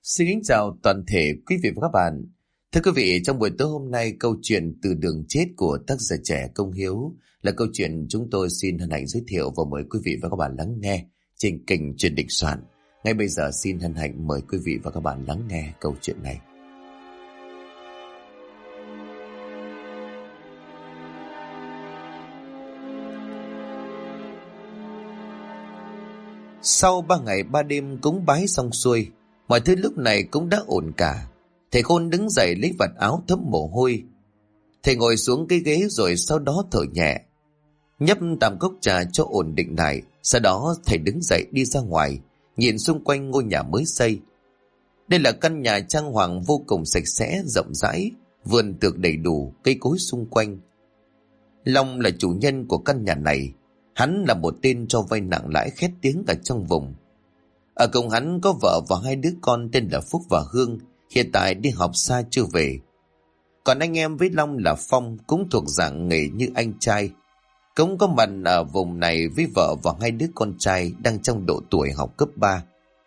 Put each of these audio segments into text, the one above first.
Xin kính chào toàn thể quý vị và các bạn. Thưa quý vị, trong buổi tối hôm nay, câu chuyện Từ đường chết của tác giả trẻ Công Hiếu là câu chuyện chúng tôi xin hân hạnh giới thiệu và mời quý vị và các bạn lắng nghe trên kênh Chuyện Định Soạn. Ngay bây giờ xin hân hạnh mời quý vị và các bạn lắng nghe câu chuyện này. Sau 3 ngày 3 đêm cúng bái xong xuôi, mọi thứ lúc này cũng đã ổn cả. Thầy Khôn đứng dậy lấy vạt áo thấm mồ hôi. Thầy ngồi xuống cái ghế rồi sau đó thở nhẹ, nhấp tạm cốc trà cho ổn định lại. Sau đó thầy đứng dậy đi ra ngoài, nhìn xung quanh ngôi nhà mới xây. Đây là căn nhà trang hoàng vô cùng sạch sẽ, rộng rãi, vườn tược đầy đủ, cây cối xung quanh. Long là chủ nhân của căn nhà này. Hắn là một tên cho vay nặng lãi khét tiếng ở trong vùng. Ở cùng hắn có vợ và 2 đứa con tên là Phúc và Hương, hiện tại đi học xa chưa về. Còn anh em với Long là Phong, cũng thuộc dạng nghề như anh trai, cũng có mặt ở vùng này với vợ và 2 đứa con trai đang trong độ tuổi học cấp 3.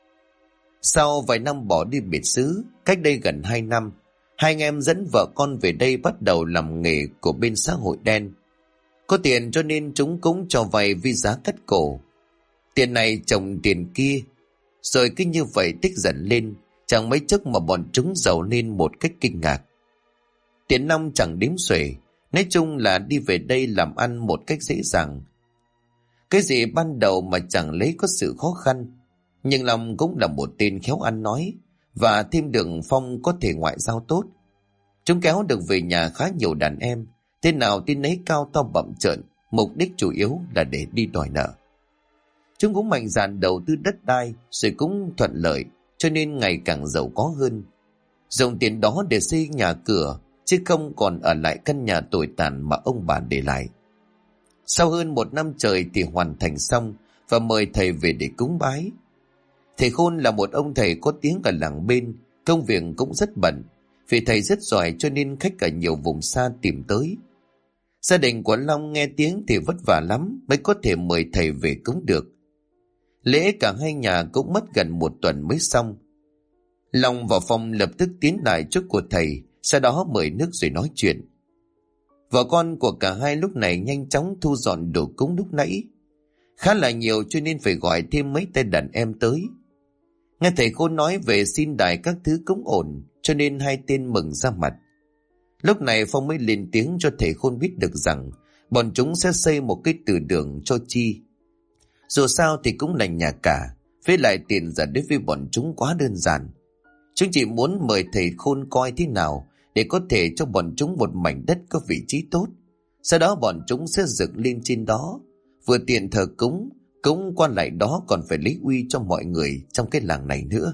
Sau vài năm bỏ đi biệt xứ, cách đây gần 2 năm, hai anh em dẫn vợ con về đây bắt đầu làm nghề của bên xã hội đen. Có tiền cho nên chúng cũng cho vay với giá cắt cổ. Tiền này chồng tiền kia, rồi cứ như vậy tích dần lên, chẳng mấy chốc mà bọn chúng giàu lên một cách kinh ngạc. Tiền nong chẳng đếm xuể, nói chung là đi về đây làm ăn một cách dễ dàng. Cái gì ban đầu mà chẳng lấy có sự khó khăn, nhưng Long cũng là một tên khéo ăn nói, và thêm được Phong có thể ngoại giao tốt. Chúng kéo được về nhà khá nhiều đàn em, tên nào tên ấy cao to bậm trợn, mục đích chủ yếu là để đi đòi nợ. Chúng cũng mạnh dạn đầu tư đất đai, rồi cũng thuận lợi, cho nên ngày càng giàu có hơn. Dùng tiền đó để xây nhà cửa, chứ không còn ở lại căn nhà tồi tàn mà ông bà để lại. Sau hơn 1 năm trời thì hoàn thành xong và mời thầy về để cúng bái. Thầy Khôn là một ông thầy có tiếng ở làng bên, công việc cũng rất bận. Vì thầy rất giỏi cho nên khách ở nhiều vùng xa tìm tới. Gia đình của Long nghe tiếng thì vất vả lắm mới có thể mời thầy về cúng được. Lễ cả hai nhà cũng mất gần 1 tuần mới xong. Long và Phong lập tức tiến lại trước của thầy, sau đó mời nước rồi nói chuyện. Vợ con của cả hai lúc này nhanh chóng thu dọn đồ cúng lúc nãy. Khá là nhiều cho nên phải gọi thêm mấy tay đàn em tới. Nghe thầy Khôn nói về xin đài các thứ cũng ổn, cho nên hai tên mừng ra mặt. Lúc này Phong mới lên tiếng cho thầy Khôn biết được rằng bọn chúng sẽ xây một cái từ đường cho Chi. Dù sao thì cũng là nhà cả, với lại tiền ra đối với bọn chúng quá đơn giản. Chúng chỉ muốn mời thầy Khôn coi thế nào để có thể cho bọn chúng một mảnh đất có vị trí tốt. Sau đó bọn chúng sẽ dựng lên trên đó, vừa tiện thờ cúng, cũng qua lại đó còn phải lấy uy cho mọi người trong cái làng này nữa.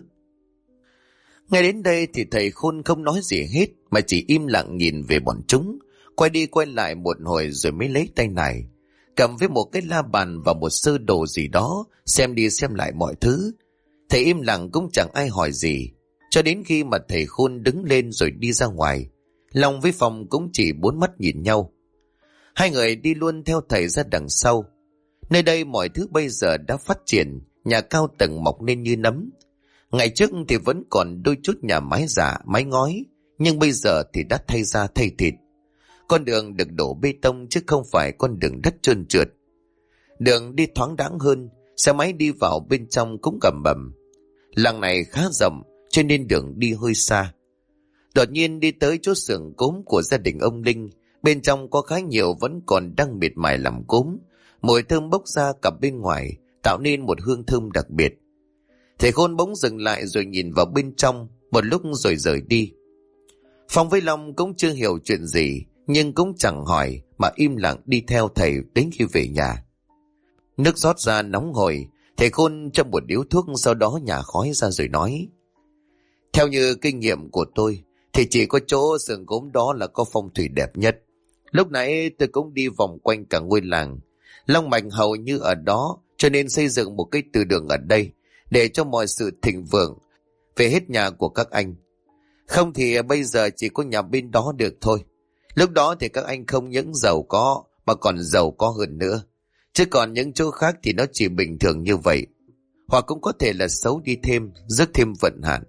Ngay đến đây thì thầy Khôn không nói gì hết, mà chỉ im lặng nhìn về bọn chúng, quay đi quay lại một hồi rồi mới lấy tay này, cầm với một cái la bàn và một sơ đồ gì đó, xem đi xem lại mọi thứ. Thầy im lặng cũng chẳng ai hỏi gì, cho đến khi mà thầy Khôn đứng lên rồi đi ra ngoài. Long với Phong cũng chỉ 4 mắt nhìn nhau. Hai người đi luôn theo thầy ra đằng sau. Nơi đây mọi thứ bây giờ đã phát triển, nhà cao tầng mọc lên như nấm. Ngày trước thì vẫn còn đôi chút nhà mái giả, mái ngói, nhưng bây giờ thì đã thay da thay thịt. Con đường được đổ bê tông chứ không phải con đường đất trơn trượt. Đường đi thoáng đãng hơn, xe máy đi vào bên trong cũng gầm bầm. Làng này khá rộng cho nên đường đi hơi xa. Đột nhiên đi tới chỗ xưởng cốm của gia đình ông Linh, bên trong có khá nhiều vẫn còn đang miệt mài làm cốm. Mùi thơm bốc ra cả bên ngoài, tạo nên một hương thơm đặc biệt. Thầy Khôn bỗng dừng lại rồi nhìn vào bên trong một lúc rồi rời đi. Phong với Long cũng chưa hiểu chuyện gì, nhưng cũng chẳng hỏi mà im lặng đi theo thầy đến khi về nhà. Nước rót ra nóng hổi, thầy Khôn châm một điếu thuốc, sau đó nhả khói ra rồi nói: Theo như kinh nghiệm của tôi thì chỉ có chỗ xưởng gốm đó là có phong thủy đẹp nhất. Lúc nãy tôi cũng đi vòng quanh cả ngôi làng, long mạch hầu như ở đó, cho nên xây dựng một cái từ đường ở đây để cho mọi sự thịnh vượng về hết nhà của các anh. Không thì bây giờ chỉ có nhà bên đó được thôi. Lúc đó thì các anh không những giàu có mà còn giàu có hơn nữa. Chứ còn những chỗ khác thì nó chỉ bình thường như vậy, hoặc cũng có thể là xấu đi thêm, rước thêm vận hạn.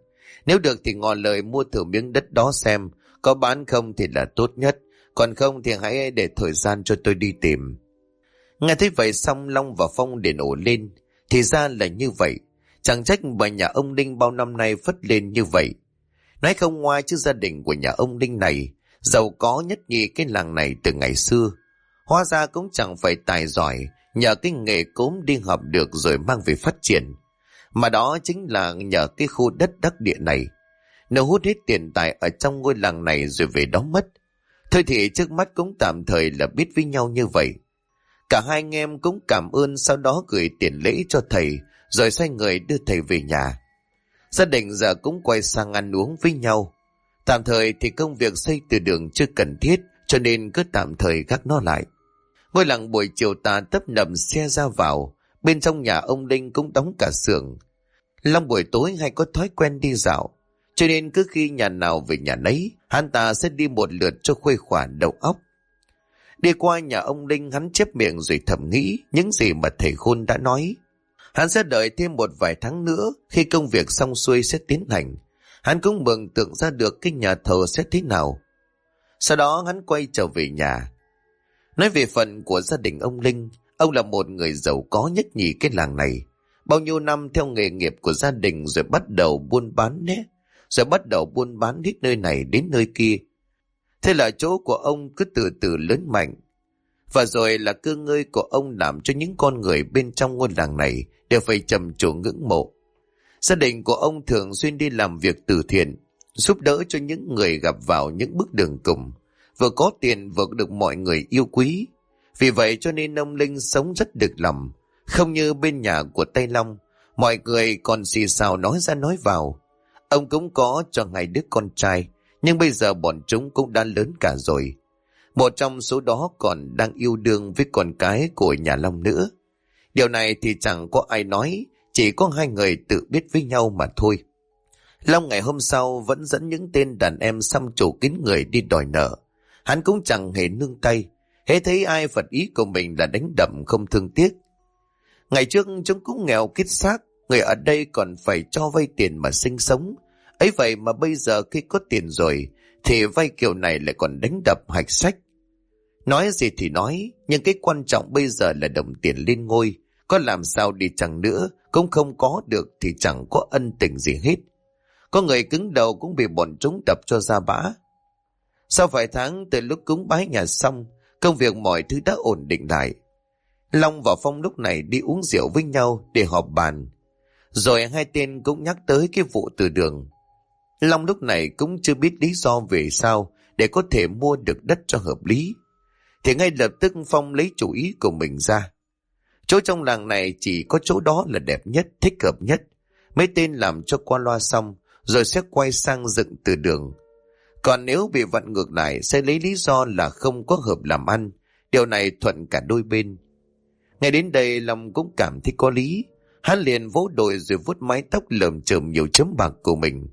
Nếu được thì ngỏ lời mua thử miếng đất đó xem, có bán không thì là tốt nhất, còn không thì hãy để thời gian cho tôi đi tìm. Nghe thấy vậy xong Long và Phong liền ổ lên. Thì ra là như vậy, chẳng trách mà nhà ông Linh bao năm nay phất lên như vậy. Nói không ngoa chứ gia đình của nhà ông Linh này giàu có nhất nhì cái làng này từ ngày xưa. Hóa ra cũng chẳng phải tài giỏi, nhờ cái nghề cốm đi học được rồi mang về phát triển. Mà đó chính là nhờ cái khu đất đắc địa này. Nó hút hết tiền tài ở trong ngôi làng này rồi về đó mất. Thôi thì trước mắt cũng tạm thời là biết với nhau như vậy. Cả hai anh em cũng cảm ơn, sau đó gửi tiền lễ cho thầy, rồi xoay người đưa thầy về nhà. Gia đình giờ cũng quay sang ăn uống với nhau. Tạm thời thì công việc xây từ đường chưa cần thiết, cho nên cứ tạm thời gác nó lại. Ngôi làng buổi chiều tà tấp nập xe ra vào, bên trong nhà ông Linh cũng đóng cả xưởng. Long buổi tối hay có thói quen đi dạo, cho nên cứ khi nhà nào về nhà nấy, hắn ta sẽ đi một lượt cho khuây khỏa đầu óc. Đi qua nhà ông Linh, hắn chép miệng rồi thầm nghĩ những gì mà thầy Khôn đã nói. Hắn sẽ đợi thêm một vài tháng nữa, khi công việc xong xuôi sẽ tiến hành. Hắn cũng mường tượng ra được cái nhà thờ sẽ thế nào. Sau đó hắn quay trở về nhà. Nói về phần của gia đình ông Linh, ông là một người giàu có nhất nhì cái làng này. Bao nhiêu năm theo nghề nghiệp của gia đình rồi bắt đầu buôn bán hết nơi này đến nơi kia. Thế là chỗ của ông cứ từ từ lớn mạnh. Và rồi là cơ ngơi của ông làm cho những con người bên trong ngôi làng này đều phải trầm trồ ngưỡng mộ. Gia đình của ông thường xuyên đi làm việc từ thiện, giúp đỡ cho những người gặp vào những bước đường cùng, vừa có tiền vừa được mọi người yêu quý. Vì vậy cho nên ông Linh sống rất được lòng, không như bên nhà của Tây Long, mọi người còn xì xào nói ra nói vào. Ông cũng có cho 2 đứa con trai, nhưng bây giờ bọn chúng cũng đã lớn cả rồi. Một trong số đó còn đang yêu đương với con cái của nhà Long nữa. Điều này thì chẳng có ai nói, chỉ có 2 người tự biết với nhau mà thôi. Long ngày hôm sau vẫn dẫn những tên đàn em xăm trổ kín người đi đòi nợ. Hắn cũng chẳng hề nương tay, hễ thấy ai phật ý của mình là đánh đập không thương tiếc. Ngày trước chúng cũng nghèo kiết xác, người ở đây còn phải cho vay tiền mà sinh sống. Ấy vậy mà bây giờ khi có tiền rồi thì vay kiểu này lại còn đánh đập hạch sách. Nói gì thì nói, nhưng cái quan trọng bây giờ là đồng tiền lên ngôi. Có làm sao đi chăng nữa cũng không có được thì chẳng có ân tình gì hết. Có người cứng đầu cũng bị bọn chúng đập cho ra bã. Sau vài tháng từ lúc cúng bái nhà xong, công việc mọi thứ đã ổn định lại. Long và Phong lúc này đi uống rượu với nhau để họp bàn. Rồi 2 tên cũng nhắc tới cái vụ từ đường. Long lúc này cũng chưa biết lý do về sao để có thể mua được đất cho hợp lý. Thì ngay lập tức Phong lấy chủ ý của mình ra. Chỗ trong làng này chỉ có chỗ đó là đẹp nhất, thích hợp nhất. Mấy tên làm cho qua loa xong rồi sẽ quay sang dựng từ đường. Còn nếu bị vặn ngược lại sẽ lấy lý do là không có hợp làm ăn. Điều này thuận cả đôi bên. Ngay đến đây Long cũng cảm thấy có lý. Hắn liền vỗ đùi rồi vuốt mái tóc lởm chởm nhiều chấm bạc của mình.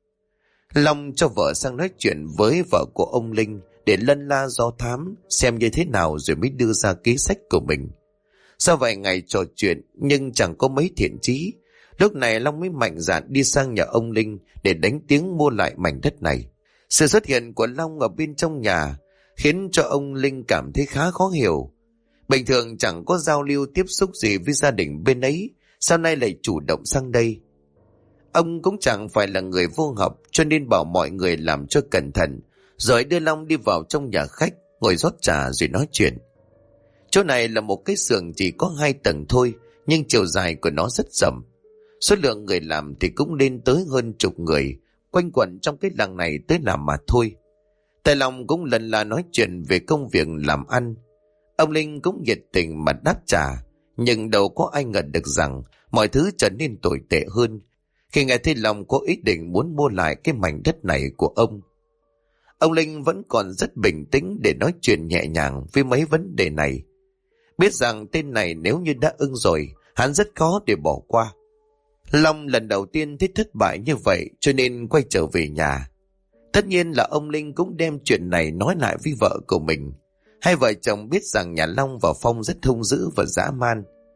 Long cho vợ sang nói chuyện với vợ của ông Linh để lân la do thám xem như thế nào rồi mới đưa ra kế sách của mình. Sau vài ngày trò chuyện nhưng chẳng có mấy thiện chí, lúc này Long mới mạnh dạn đi sang nhà ông Linh để đánh tiếng mua lại mảnh đất này. Sự xuất hiện của Long ở bên trong nhà khiến cho ông Linh cảm thấy khá khó hiểu. Bình thường chẳng có giao lưu tiếp xúc gì với gia đình bên ấy, sao nay lại chủ động sang đây? Ông cũng chẳng phải là người vô học, cho nên bảo mọi người làm cho cẩn thận, rồi đưa Long đi vào trong nhà khách, ngồi rót trà rồi nói chuyện. Chỗ này là một cái xưởng chỉ có 2 tầng thôi, nhưng chiều dài của nó rất rộng. Số lượng người làm thì cũng lên tới hơn 10 người, quanh quẩn trong cái làng này tới làm mà thôi. Tài Long cũng lần là nói chuyện về công việc làm ăn. Ông Linh cũng nhiệt tình mà đáp trả, nhưng đâu có ai ngờ được rằng mọi thứ trở nên tồi tệ hơn khi nghe thấy Long có ý định muốn mua lại cái mảnh đất này của ông. Ông Linh vẫn còn rất bình tĩnh để nói chuyện nhẹ nhàng với mấy vấn đề này. Biết rằng tên này nếu như đã ưng rồi, hắn rất khó để bỏ qua. Long lần đầu tiên thấy thất bại như vậy cho nên quay trở về nhà. Tất nhiên là ông Linh cũng đem chuyện này nói lại với vợ của mình. Hai vợ chồng biết rằng nhà Long và Phong rất hung dữ và dã man.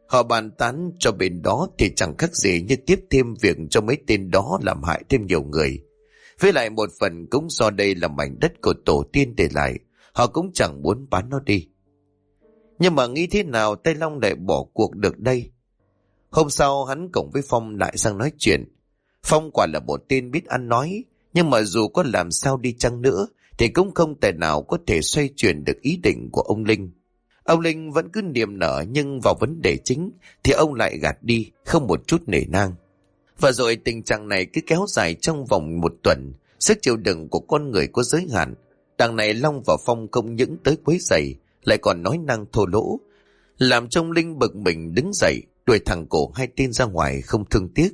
Họ bàn tán cho bên đó thì chẳng khác gì như tiếp thêm việc cho mấy tên đó làm hại thêm nhiều người. Với lại một phần cũng do đây là mảnh đất của tổ tiên để lại, họ cũng chẳng muốn bán nó đi. Nhưng mà nghĩ thế nào Tây Long lại bỏ cuộc được đây? Hôm sau hắn cùng với Phong lại sang nói chuyện. Phong quả là một tên biết ăn nói, nhưng mà dù có làm sao đi chăng nữa thì cũng không thể nào có thể xoay chuyển được ý định của ông Linh. Ông Linh vẫn cứ niềm nở, nhưng vào vấn đề chính thì ông lại gạt đi, không một chút nể nang. Và rồi tình trạng này cứ kéo dài trong vòng một tuần. Sức chịu đựng của con người có giới hạn. Đằng này Long và Phong không những tới quấy rầy, lại còn nói năng thô lỗ, làm cho ông Linh bực mình đứng dậy, đuổi thẳng cổ hai tên ra ngoài không thương tiếc.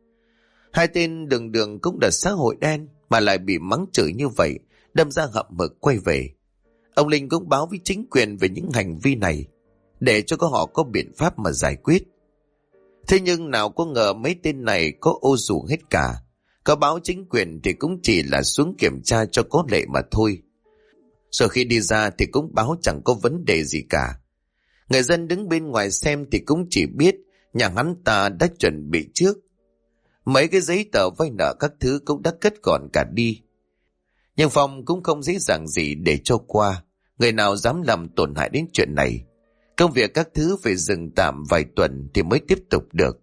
Hai tên đường đường cũng là xã hội đen mà lại bị mắng chửi như vậy, đâm ra hậm hực quay về. Ông Linh cũng báo với chính quyền về những hành vi này, để cho họ có biện pháp mà giải quyết. Thế nhưng nào có ngờ mấy tên này có ô dù hết cả. Có báo chính quyền thì cũng chỉ là xuống kiểm tra cho có lệ mà thôi. Rồi khi đi ra thì cũng báo chẳng có vấn đề gì cả. Người dân đứng bên ngoài xem thì cũng chỉ biết nhà hắn ta đã chuẩn bị trước. Mấy cái giấy tờ vay nợ các thứ cũng đã cất gọn cả đi. Nhưng Phong cũng không dễ dàng gì để cho qua. Người nào dám làm tổn hại đến chuyện này. Công việc các thứ phải dừng tạm vài tuần thì mới tiếp tục được.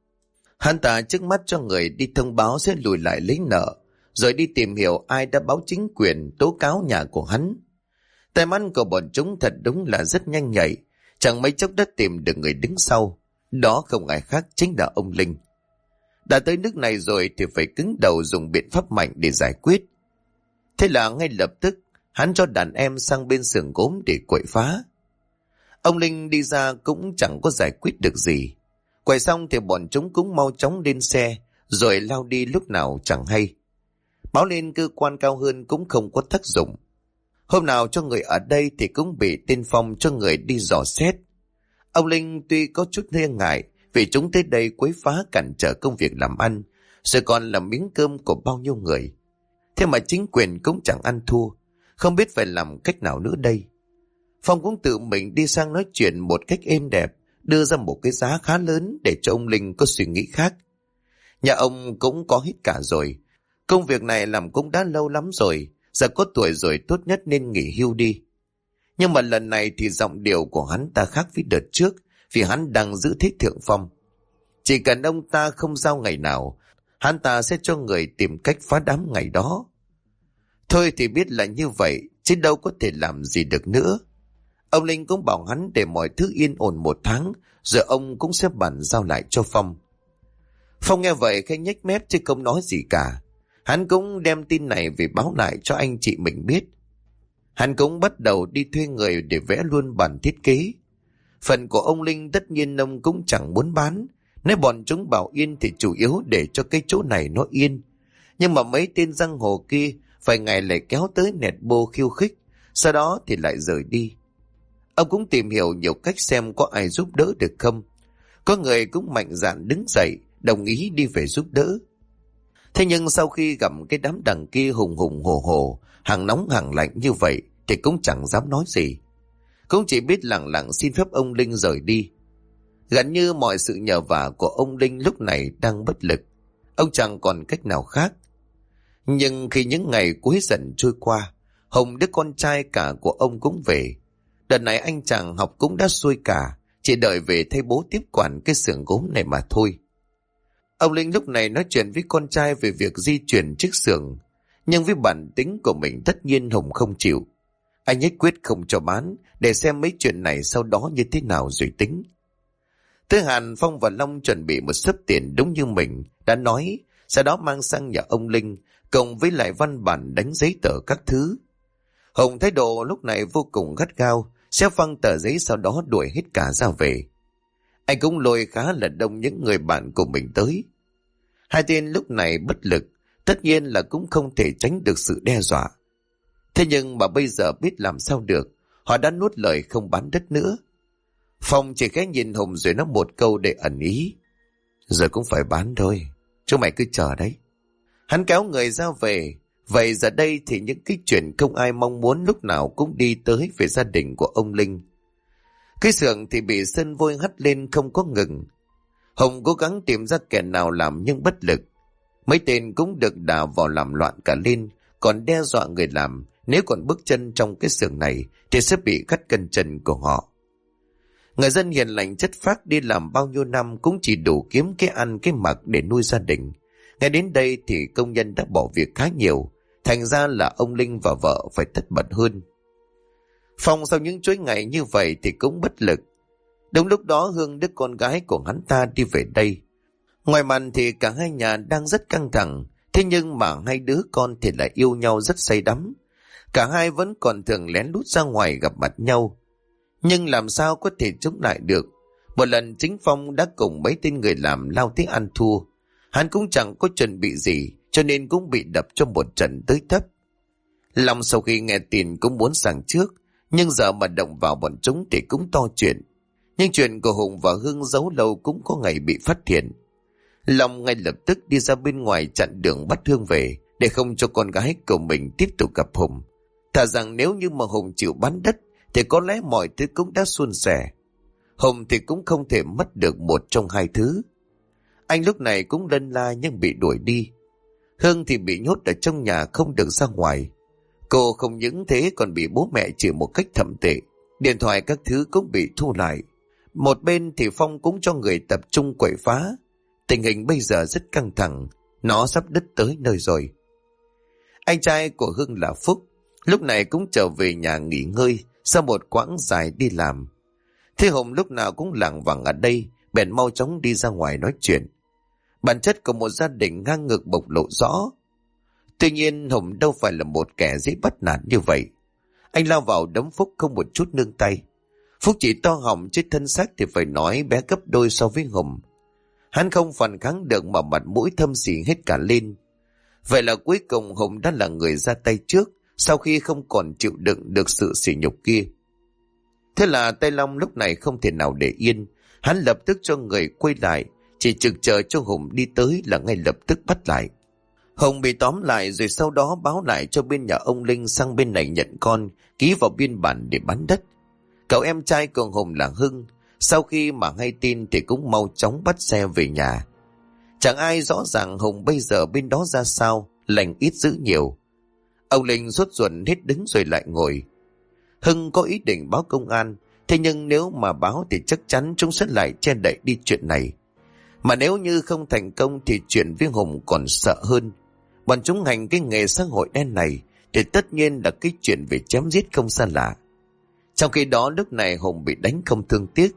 Hắn ta trước mắt cho người đi thông báo sẽ lùi lại lấy nợ, rồi đi tìm hiểu ai đã báo chính quyền tố cáo nhà của hắn. Tay mắt của bọn chúng thật đúng là rất nhanh nhạy, chẳng mấy chốc đã tìm được người đứng sau. Đó không ai khác chính là ông Linh. Đã tới nước này rồi thì phải cứng đầu dùng biện pháp mạnh để giải quyết. Thế là ngay lập tức hắn cho đàn em sang bên xưởng gốm để quậy phá. Ông Linh đi ra cũng chẳng có giải quyết được gì. Quậy xong thì bọn chúng cũng mau chóng lên xe, rồi lao đi lúc nào chẳng hay. Báo lên cơ quan cao hơn cũng không có tác dụng. Hôm nào cho người ở đây thì cũng bị tên Phong cho người đi dò xét. Ông Linh tuy có chút nghi ngại vì chúng tới đây quấy phá cản trở công việc làm ăn, rồi còn là miếng cơm của bao nhiêu người. Thế mà chính quyền cũng chẳng ăn thua, không biết phải làm cách nào nữa đây. Phong cũng tự mình đi sang nói chuyện một cách êm đẹp, đưa ra một cái giá khá lớn để cho ông Linh có suy nghĩ khác. Nhà ông cũng có hết cả rồi, công việc này làm cũng đã lâu lắm rồi, giờ có tuổi rồi tốt nhất nên nghỉ hưu đi. Nhưng mà lần này thì giọng điệu của hắn ta khác với đợt trước, vì hắn đang giữ thế thượng phong. Chỉ cần ông ta không giao ngày nào, hắn ta sẽ cho người tìm cách phá đám ngày đó. Thôi thì biết là như vậy, chứ đâu có thể làm gì được nữa. Ông Linh cũng bảo hắn để mọi thứ yên ổn một tháng, rồi ông cũng sẽ bàn giao lại cho Phong. Phong nghe vậy khẽ nhếch mép chứ không nói gì cả. Hắn cũng đem tin này về báo lại cho anh chị mình biết. Hắn cũng bắt đầu đi thuê người để vẽ luôn bản thiết kế. Phần của ông Linh tất nhiên ông cũng chẳng muốn bán. Nếu bọn chúng bảo yên thì chủ yếu để cho cái chỗ này nó yên. Nhưng mà mấy tên giang hồ kia vài ngày lại kéo tới nẹt bô khiêu khích, sau đó thì lại rời đi. Ông cũng tìm hiểu nhiều cách xem có ai giúp đỡ được không. Có người cũng mạnh dạn đứng dậy, đồng ý đi về giúp đỡ. Thế nhưng sau khi gặp cái đám đằng kia hùng hùng hổ hổ, hàng nóng hàng lạnh như vậy thì cũng chẳng dám nói gì. Cũng chỉ biết lặng lặng xin phép ông Linh rời đi. Gần như mọi sự nhờ vả của ông Linh lúc này đang bất lực. Ông chẳng còn cách nào khác. Nhưng khi những ngày cuối dần trôi qua, Hồng đứa con trai cả của ông cũng về. Đợt này anh chàng học cũng đã xuôi cả, chỉ đợi về thay bố tiếp quản cái xưởng gốm này mà thôi. Ông Linh lúc này nói chuyện với con trai về việc di chuyển chiếc xưởng, nhưng với bản tính của mình tất nhiên Hồng không chịu. Anh nhất quyết không cho bán, để xem mấy chuyện này sau đó như thế nào rồi tính. Tới Hàn, Phong và Long chuẩn bị một xấp tiền đúng như mình đã nói, sau đó mang sang nhà ông Linh, cộng với lại văn bản đánh giấy tờ các thứ. Hồng thái độ lúc này vô cùng gắt gao, xé phăng tờ giấy sau đó đuổi hết cả ra về. Anh cũng lôi khá là đông những người bạn của mình tới. Hai tên lúc này bất lực, tất nhiên là cũng không thể tránh được sự đe dọa. Thế nhưng mà bây giờ biết làm sao được, họ đã nuốt lời không bán đất nữa. Phong chỉ khẽ nhìn Hùng rồi nói một câu để ẩn ý. Giờ cũng phải bán thôi, chúng mày cứ chờ đấy. Hắn kéo người ra về. Vậy giờ đây thì những cái chuyện không ai mong muốn lúc nào cũng đi tới về gia đình của ông Linh. Cái xưởng thì bị sơn vôi hắt lên không có ngừng. Hùng cố gắng tìm ra kẻ nào làm nhưng bất lực. Mấy tên cũng được đào vào làm loạn cả lên, còn đe dọa người làm nếu còn bước chân trong cái xưởng này thì sẽ bị cắt cân chân của họ. Người dân hiền lành chất phác đi làm bao nhiêu năm cũng chỉ đủ kiếm cái ăn cái mặc để nuôi gia đình. Ngay đến đây thì công nhân đã bỏ việc khá nhiều, thành ra là ông Linh và vợ phải tất bật hơn. Phong sau những chuỗi ngày như vậy thì cũng bất lực. Đúng lúc đó Hương, đứa con gái của hắn ta, đi về đây. Ngoài màn thì cả hai nhà đang rất căng thẳng, thế nhưng mà hai đứa con thì lại yêu nhau rất say đắm. Cả hai vẫn còn thường lén lút ra ngoài gặp mặt nhau. Nhưng làm sao có thể chống lại được? Một lần chính Phong đã cùng mấy tên người làm lao tới ăn thua. Hắn cũng chẳng có chuẩn bị gì, cho nên cũng bị đập cho một trận tới thấp. Long sau khi nghe tin cũng muốn sang trước, nhưng giờ mà động vào bọn chúng thì cũng to chuyện. Nhưng chuyện của Hùng và Hương giấu lâu cũng có ngày bị phát hiện. Long ngay lập tức đi ra bên ngoài chặn đường bắt Hương về, để không cho con gái của mình tiếp tục gặp Hùng. Thà rằng nếu như mà Hùng chịu bán đất thì có lẽ mọi thứ cũng đã suôn sẻ. Hùng thì cũng không thể mất được một trong hai thứ. Anh lúc này cũng lân la nhưng bị đuổi đi. Hương thì bị nhốt ở trong nhà không được ra ngoài. Cô không những thế còn bị bố mẹ chửi một cách thậm tệ. Điện thoại các thứ cũng bị thu lại. Một bên thì Phong cũng cho người tập trung quậy phá. Tình hình bây giờ rất căng thẳng, nó sắp đứt tới nơi rồi. Anh trai của Hương là Phúc, lúc này cũng trở về nhà nghỉ ngơi sau một quãng dài đi làm. Thế Hùng lúc nào cũng lảng vảng ở đây, bèn mau chóng đi ra ngoài nói chuyện. Bản chất của một gia đình ngang ngược bộc lộ rõ. Tuy nhiên Hùng đâu phải là một kẻ dễ bắt nạt như vậy. Anh lao vào đấm Phúc không một chút nương tay. Phúc chỉ to họng chứ thân xác thì phải nói bé gấp đôi so với Hùng. Hắn không phản kháng được mà mặt mũi thâm xỉ hết cả lên. Vậy là cuối cùng Hùng đã là người ra tay trước, sau khi không còn chịu đựng được sự sỉ nhục kia. Thế là tay Long lúc này không thể nào để yên. Hắn lập tức cho người quay lại, chỉ trực chờ cho Hùng đi tới là ngay lập tức bắt lại. Hùng bị tóm lại rồi sau đó báo lại cho bên nhà ông Linh sang bên này nhận con, ký vào biên bản để bán đất. Cậu em trai của Hùng là Hưng, sau khi mà hay tin thì cũng mau chóng bắt xe về nhà. Chẳng ai rõ ràng Hùng bây giờ bên đó ra sao, lành ít dữ nhiều. Ông Linh sốt ruột hết đứng rồi lại ngồi. Hưng có ý định báo công an, thế nhưng nếu mà báo thì chắc chắn chúng sẽ lại che đậy đi chuyện này. Mà nếu như không thành công thì chuyện với Hùng còn sợ hơn. Bọn chúng hành cái nghề xã hội đen này thì tất nhiên là cái chuyện về chém giết không xa lạ. Trong khi đó lúc này Hùng bị đánh không thương tiếc.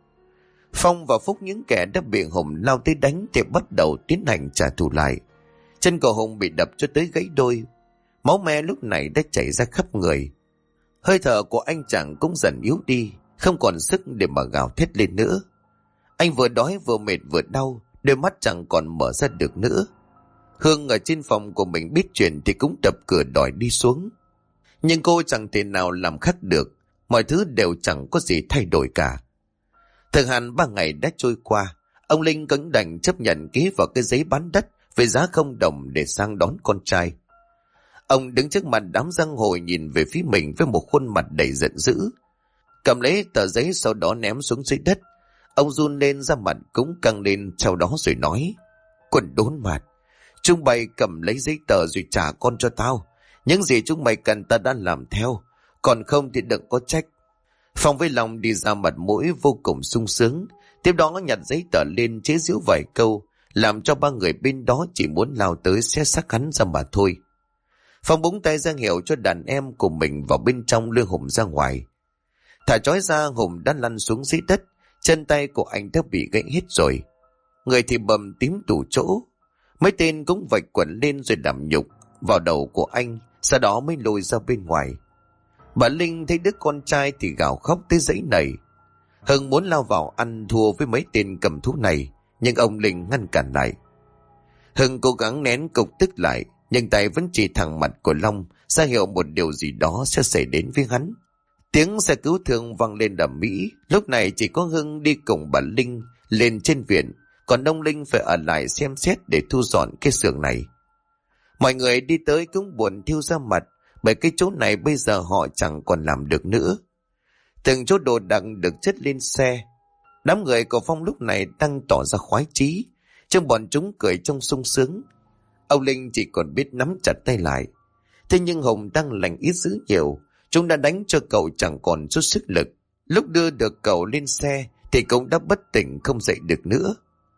Phong và Phúc, những kẻ đã bị Hùng lao tới đánh, thì bắt đầu tiến hành trả thù lại. Chân của Hùng bị đập cho tới gãy đôi. Máu me lúc này đã chảy ra khắp người. Hơi thở của anh chàng cũng dần yếu đi, không còn sức để mà gào thét lên nữa. Anh vừa đói vừa mệt vừa đau, đôi mắt chẳng còn mở ra được nữa. Hương ở trên phòng của mình biết chuyện thì cũng đập cửa đòi đi xuống. Nhưng cô chẳng thể nào làm khác được, mọi thứ đều chẳng có gì thay đổi cả. Thời hạn 3 ngày đã trôi qua, ông Linh cũng đành chấp nhận ký vào cái giấy bán đất với giá 0 đồng để sang đón con trai. Ông đứng trước mặt đám giang hồ nhìn về phía mình với một khuôn mặt đầy giận dữ. Cầm lấy tờ giấy sau đó ném xuống dưới đất. Ông run lên, da mặt cũng căng lên, sau đó rồi nói: "Quần đốn mặt, chúng mày cầm lấy giấy tờ rồi trả con cho tao. Những gì chúng mày cần ta đã làm theo, còn không thì đừng có trách." Phong với Long đi ra mặt mũi vô cùng sung sướng, tiếp đó nhặt giấy tờ lên chế giễu vài câu, làm cho 3 người bên đó chỉ muốn lao tới xé xác hắn ra mà thôi. Phong búng tay ra hiệu cho đàn em của mình vào bên trong lôi Hùng ra ngoài. Thả trói ra, Hùng đã lăn xuống dưới đất, chân tay của anh đã bị gãy hết rồi. Người thì bầm tím đủ chỗ. Mấy tên cũng vạch quần lên rồi đạp nhục vào đầu của anh, sau đó mới lôi ra bên ngoài. Bà Linh thấy đứa con trai thì gào khóc tới giấy nảy. Hưng muốn lao vào ăn thua với mấy tên cầm thú này, nhưng ông Linh ngăn cản lại. Hưng cố gắng nén cục tức lại, nhưng tay vẫn chỉ thẳng mặt của Long, ra hiệu một điều gì đó sẽ xảy đến với hắn. Tiếng xe cứu thương vang lên ầm ĩ. Lúc này chỉ có Hưng đi cùng bà Linh lên trên viện, còn ông Linh phải ở lại xem xét để thu dọn cái xưởng này. Mọi người đi tới cũng buồn thiêu ra mặt, bởi cái chỗ này bây giờ họ chẳng còn làm được nữa. Từng chỗ đồ đạc được chất lên xe. Đám người của Phong lúc này đang tỏ ra khoái chí, trong bọn chúng cười trong sung sướng. Ông Linh chỉ còn biết nắm chặt tay lại. Thế nhưng Hùng đang lành ít dữ nhiều, chúng đã đánh cho cậu chẳng còn chút sức lực. Lúc đưa được cậu lên xe thì cũng đã bất tỉnh không dậy được nữa.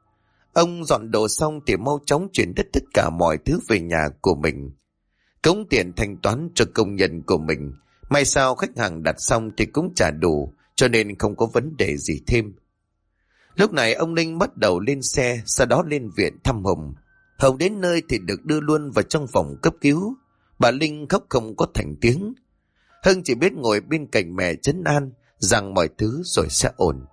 Ông dọn đồ xong thì mau chóng chuyển tất cả mọi thứ về nhà của mình. Cống tiền thanh toán cho công nhân của mình. May sao khách hàng đặt xong thì cũng trả đủ, cho nên không có vấn đề gì thêm. Lúc này ông Linh bắt đầu lên xe, sau đó lên viện thăm Hùng. Hùng đến nơi thì được đưa luôn vào trong phòng cấp cứu. Bà Linh khóc không có thành tiếng. Hưng chỉ biết ngồi bên cạnh mẹ trấn an rằng mọi thứ rồi sẽ ổn.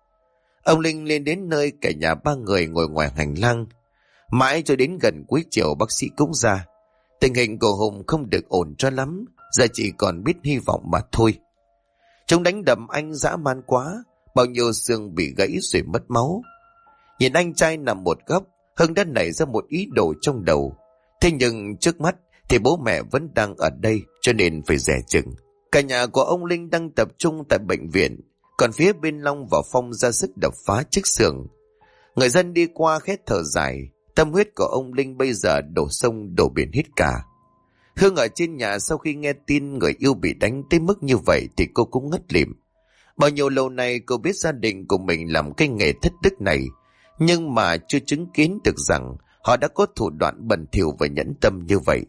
Ông Linh lên đến nơi, cả nhà ba người ngồi ngoài hành lang. Mãi cho đến gần cuối chiều bác sĩ cũng ra. Tình hình của Hùng không được ổn cho lắm, giờ chỉ còn biết hy vọng mà thôi. Chúng đánh đập anh dã man quá, bao nhiêu xương bị gãy rồi mất máu. Nhìn anh trai nằm một góc, Hưng đã nảy ra một ý đồ trong đầu. Thế nhưng trước mắt thì bố mẹ vẫn đang ở đây, cho nên phải dè chừng. Cả nhà của ông Linh đang tập trung tại bệnh viện, còn phía bên Long và Phong ra sức đập phá chiếc xưởng. Người dân đi qua khét thở dài, tâm huyết của ông Linh bây giờ đổ sông đổ biển hết cả. Hương ở trên nhà sau khi nghe tin người yêu bị đánh tới mức như vậy thì cô cũng ngất lịm. Bao nhiêu lâu nay cô biết gia đình của mình làm cái nghề thất đức này, nhưng mà chưa chứng kiến được rằng họ đã có thủ đoạn bẩn thỉu và nhẫn tâm như vậy.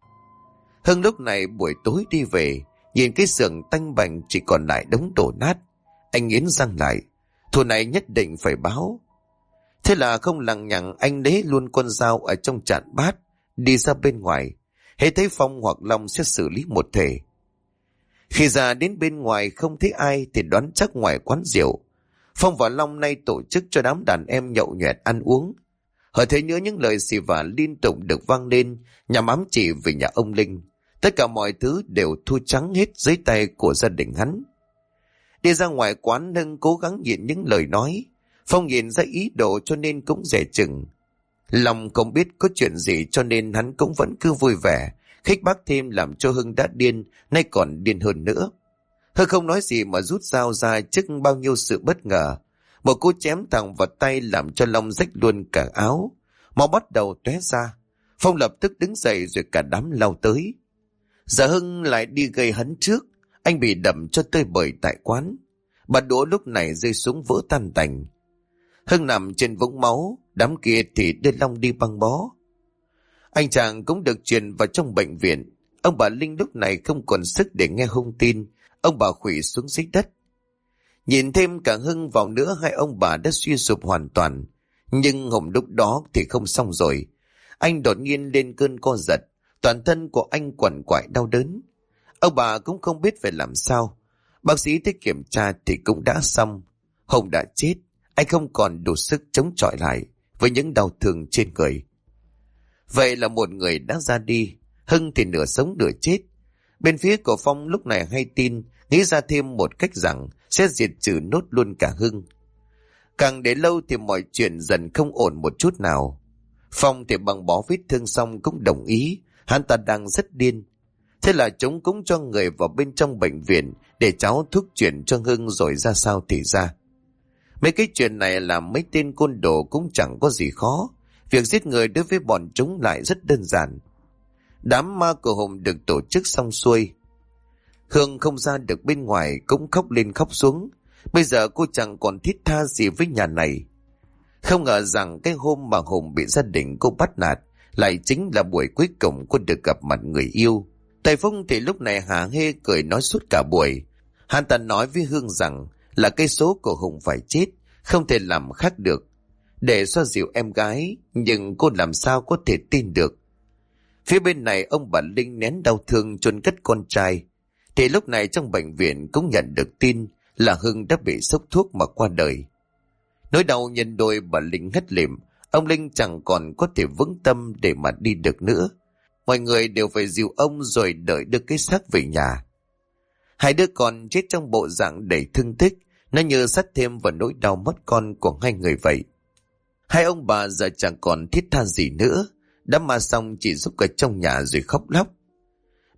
Hưng lúc này buổi tối đi về, nhìn cái xưởng tanh bành chỉ còn lại đống đổ nát. Anh nghiến răng lại, thù này nhất định phải báo. Thế là không lằng nhằng, anh lấy luôn con dao ở trong chạn bát, đi ra bên ngoài. Hễ thấy Phong hoặc Long sẽ xử lý một thể. Khi ra đến bên ngoài không thấy ai thì đoán chắc ngoài quán rượu, Phong và Long nay tổ chức cho đám đàn em nhậu nhẹt ăn uống. Họ thấy nhớ những lời xì vả liên tục được vang lên nhằm ám chỉ về nhà ông Linh. Tất cả mọi thứ đều thu trắng hết dưới tay của gia đình hắn. Đi ra ngoài quán, Hưng cố gắng nhịn những lời nói. Phong nhìn ra ý đồ cho nên cũng dè chừng. Lòng không biết có chuyện gì cho nên hắn cũng vẫn cứ vui vẻ, khích bác thêm làm cho Hưng đã điên, nay còn điên hơn nữa. Hưng không nói gì mà rút dao ra trước bao nhiêu sự bất ngờ. Một cú chém thẳng vào tay làm cho Long rách luôn cả áo. Máu bắt đầu tóe ra. Phong lập tức đứng dậy rồi cả đám lao tới. Giờ Hưng lại đi gây hấn trước. Anh bị đập cho tơi bời tại quán. Bà đũa lúc này rơi xuống vỡ tan tành. Hưng nằm trên vũng máu, đám kia thì đưa Long đi băng bó. Anh chàng cũng được truyền vào trong bệnh viện. Ông bà Linh lúc này không còn sức để nghe hung tin. Ông bà khủy xuống dưới đất. Nhìn thêm cả Hưng vào nữa, hai ông bà đã suy sụp hoàn toàn. Nhưng Hùng lúc đó thì không xong rồi. Anh đột nhiên lên cơn co giật. Toàn thân của anh quằn quại đau đớn. Ông bà cũng không biết phải làm sao. Bác sĩ tới kiểm tra thì cũng đã xong. Hùng đã chết. Anh không còn đủ sức chống chọi lại với những đau thương trên người. Vậy là một người đã ra đi. Hưng thì nửa sống nửa chết. Bên phía của Phong lúc này hay tin, nghĩ ra thêm một cách rằng sẽ diệt trừ nốt luôn cả Hưng. Càng để lâu thì mọi chuyện dần không ổn một chút nào. Phong thì băng bó vết thương xong cũng đồng ý, hắn ta đang rất điên. Thế là chúng cũng cho người vào bên trong bệnh viện để cháu thuốc chuyển cho Hưng, rồi ra sao thì ra. Mấy cái chuyện này làm mấy tên côn đồ cũng chẳng có gì khó. Việc giết người đối với bọn chúng lại rất đơn giản. Đám ma của Hùng được tổ chức xong xuôi. Hương không ra được bên ngoài cũng khóc lên khóc xuống. Bây giờ cô chẳng còn thiết tha gì với nhà này. Không ngờ rằng cái hôm mà Hùng bị gia đình cô bắt nạt lại chính là buổi cuối cùng cô được gặp mặt người yêu. Tài Phong thì lúc này hả hê cười nói suốt cả buổi. Hắn ta nói với Hương rằng là cái số của Hùng phải chết, không thể làm khác được. Để xoa dịu em gái, nhưng cô làm sao có thể tin được. Phía bên này ông bà Linh nén đau thương chôn cất con trai. Thì lúc này trong bệnh viện cũng nhận được tin là Hưng đã bị sốc thuốc mà qua đời. Nỗi đau nhân đôi, bà Linh ngất lịm. Ông Linh chẳng còn có thể vững tâm để mà đi được nữa. Mọi người đều phải dìu ông rồi đợi đưa cái xác về nhà. Hai đứa con chết trong bộ dạng đầy thương tích, nó như sắt thêm vào nỗi đau mất con của hai người vậy. Hai ông bà giờ chẳng còn thiết tha gì nữa. Đã mà xong chỉ giúp ở trong nhà rồi khóc lóc.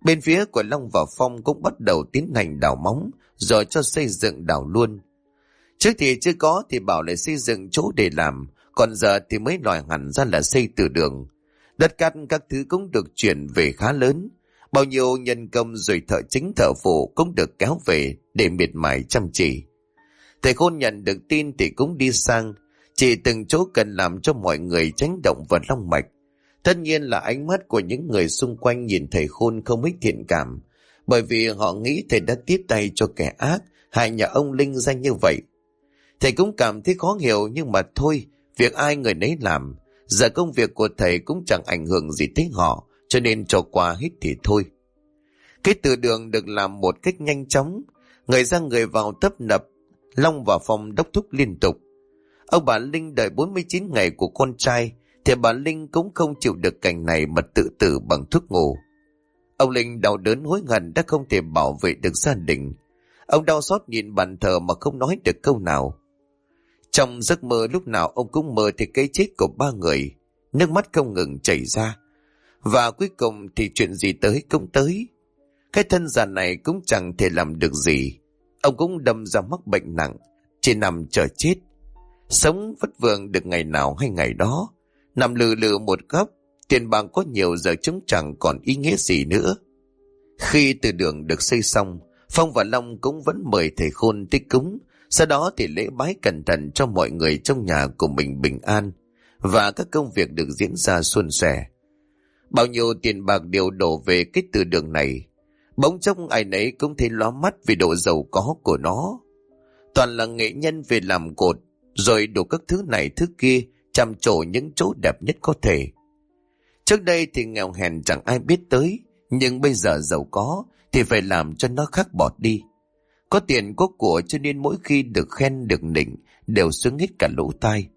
Bên phía của Long và Phong cũng bắt đầu tiến hành đào móng, rồi cho xây dựng đào luôn. Trước thì chưa có thì bảo lại xây dựng chỗ để làm, còn giờ thì mới lòi hẳn ra là xây từ đường. Đất cát các thứ cũng được chuyển về khá lớn. Bao nhiêu nhân công rồi thợ chính thợ phụ cũng được kéo về để miệt mài chăm chỉ. Thầy Khôn nhận được tin thì cũng đi sang, chỉ từng chỗ cần làm cho mọi người tránh động vào long mạch. Tất nhiên là ánh mắt của những người xung quanh nhìn thầy Khôn không ít thiện cảm, bởi vì họ nghĩ thầy đã tiếp tay cho kẻ ác, hại nhà ông Linh ra như vậy. Thầy cũng cảm thấy khó hiểu, nhưng mà thôi, việc ai người nấy làm. Giờ công việc của thầy cũng chẳng ảnh hưởng gì tới họ, cho nên cho qua hết thì thôi. Cái từ đường được làm một cách nhanh chóng, người ra người vào tấp nập. Long và Phong đốc thúc liên tục. Ông bà Linh đợi 49 ngày của con trai, thì bà Linh cũng không chịu được cảnh này mà tự tử bằng thuốc ngủ. Ông Linh đau đớn hối hận đã không thể bảo vệ được gia đình. Ông đau xót nhìn bàn thờ mà không nói được câu nào. Trong giấc mơ lúc nào ông cũng mơ thấy cái chết của ba người, nước mắt không ngừng chảy ra. Và cuối cùng thì chuyện gì tới cũng tới. Cái thân già này cũng chẳng thể làm được gì. Ông cũng đâm ra mắc bệnh nặng, chỉ nằm chờ chết. Sống vất vưởng được ngày nào hay ngày đó, nằm lừ lừ một góc, tiền bạc có nhiều giờ chúng chẳng còn ý nghĩa gì nữa. Khi từ đường được xây xong, Phong và Long cũng vẫn mời thầy Khôn tới cúng. Sau đó thì lễ bái cẩn thận cho mọi người trong nhà của mình bình an, và các công việc được diễn ra suôn sẻ. Bao nhiêu tiền bạc đều đổ về cái từ đường này. Bỗng chốc ai nấy cũng thấy lóa mắt vì độ giàu có của nó. Toàn là nghệ nhân về làm cột, rồi đủ các thứ này thứ kia, chăm trổ những chỗ đẹp nhất có thể. Trước đây thì nghèo hèn chẳng ai biết tới, nhưng bây giờ giàu có thì phải làm cho nó khác bọt đi. Có tiền có của cho nên mỗi khi được khen được nịnh đều sướng hết cả lỗ tai.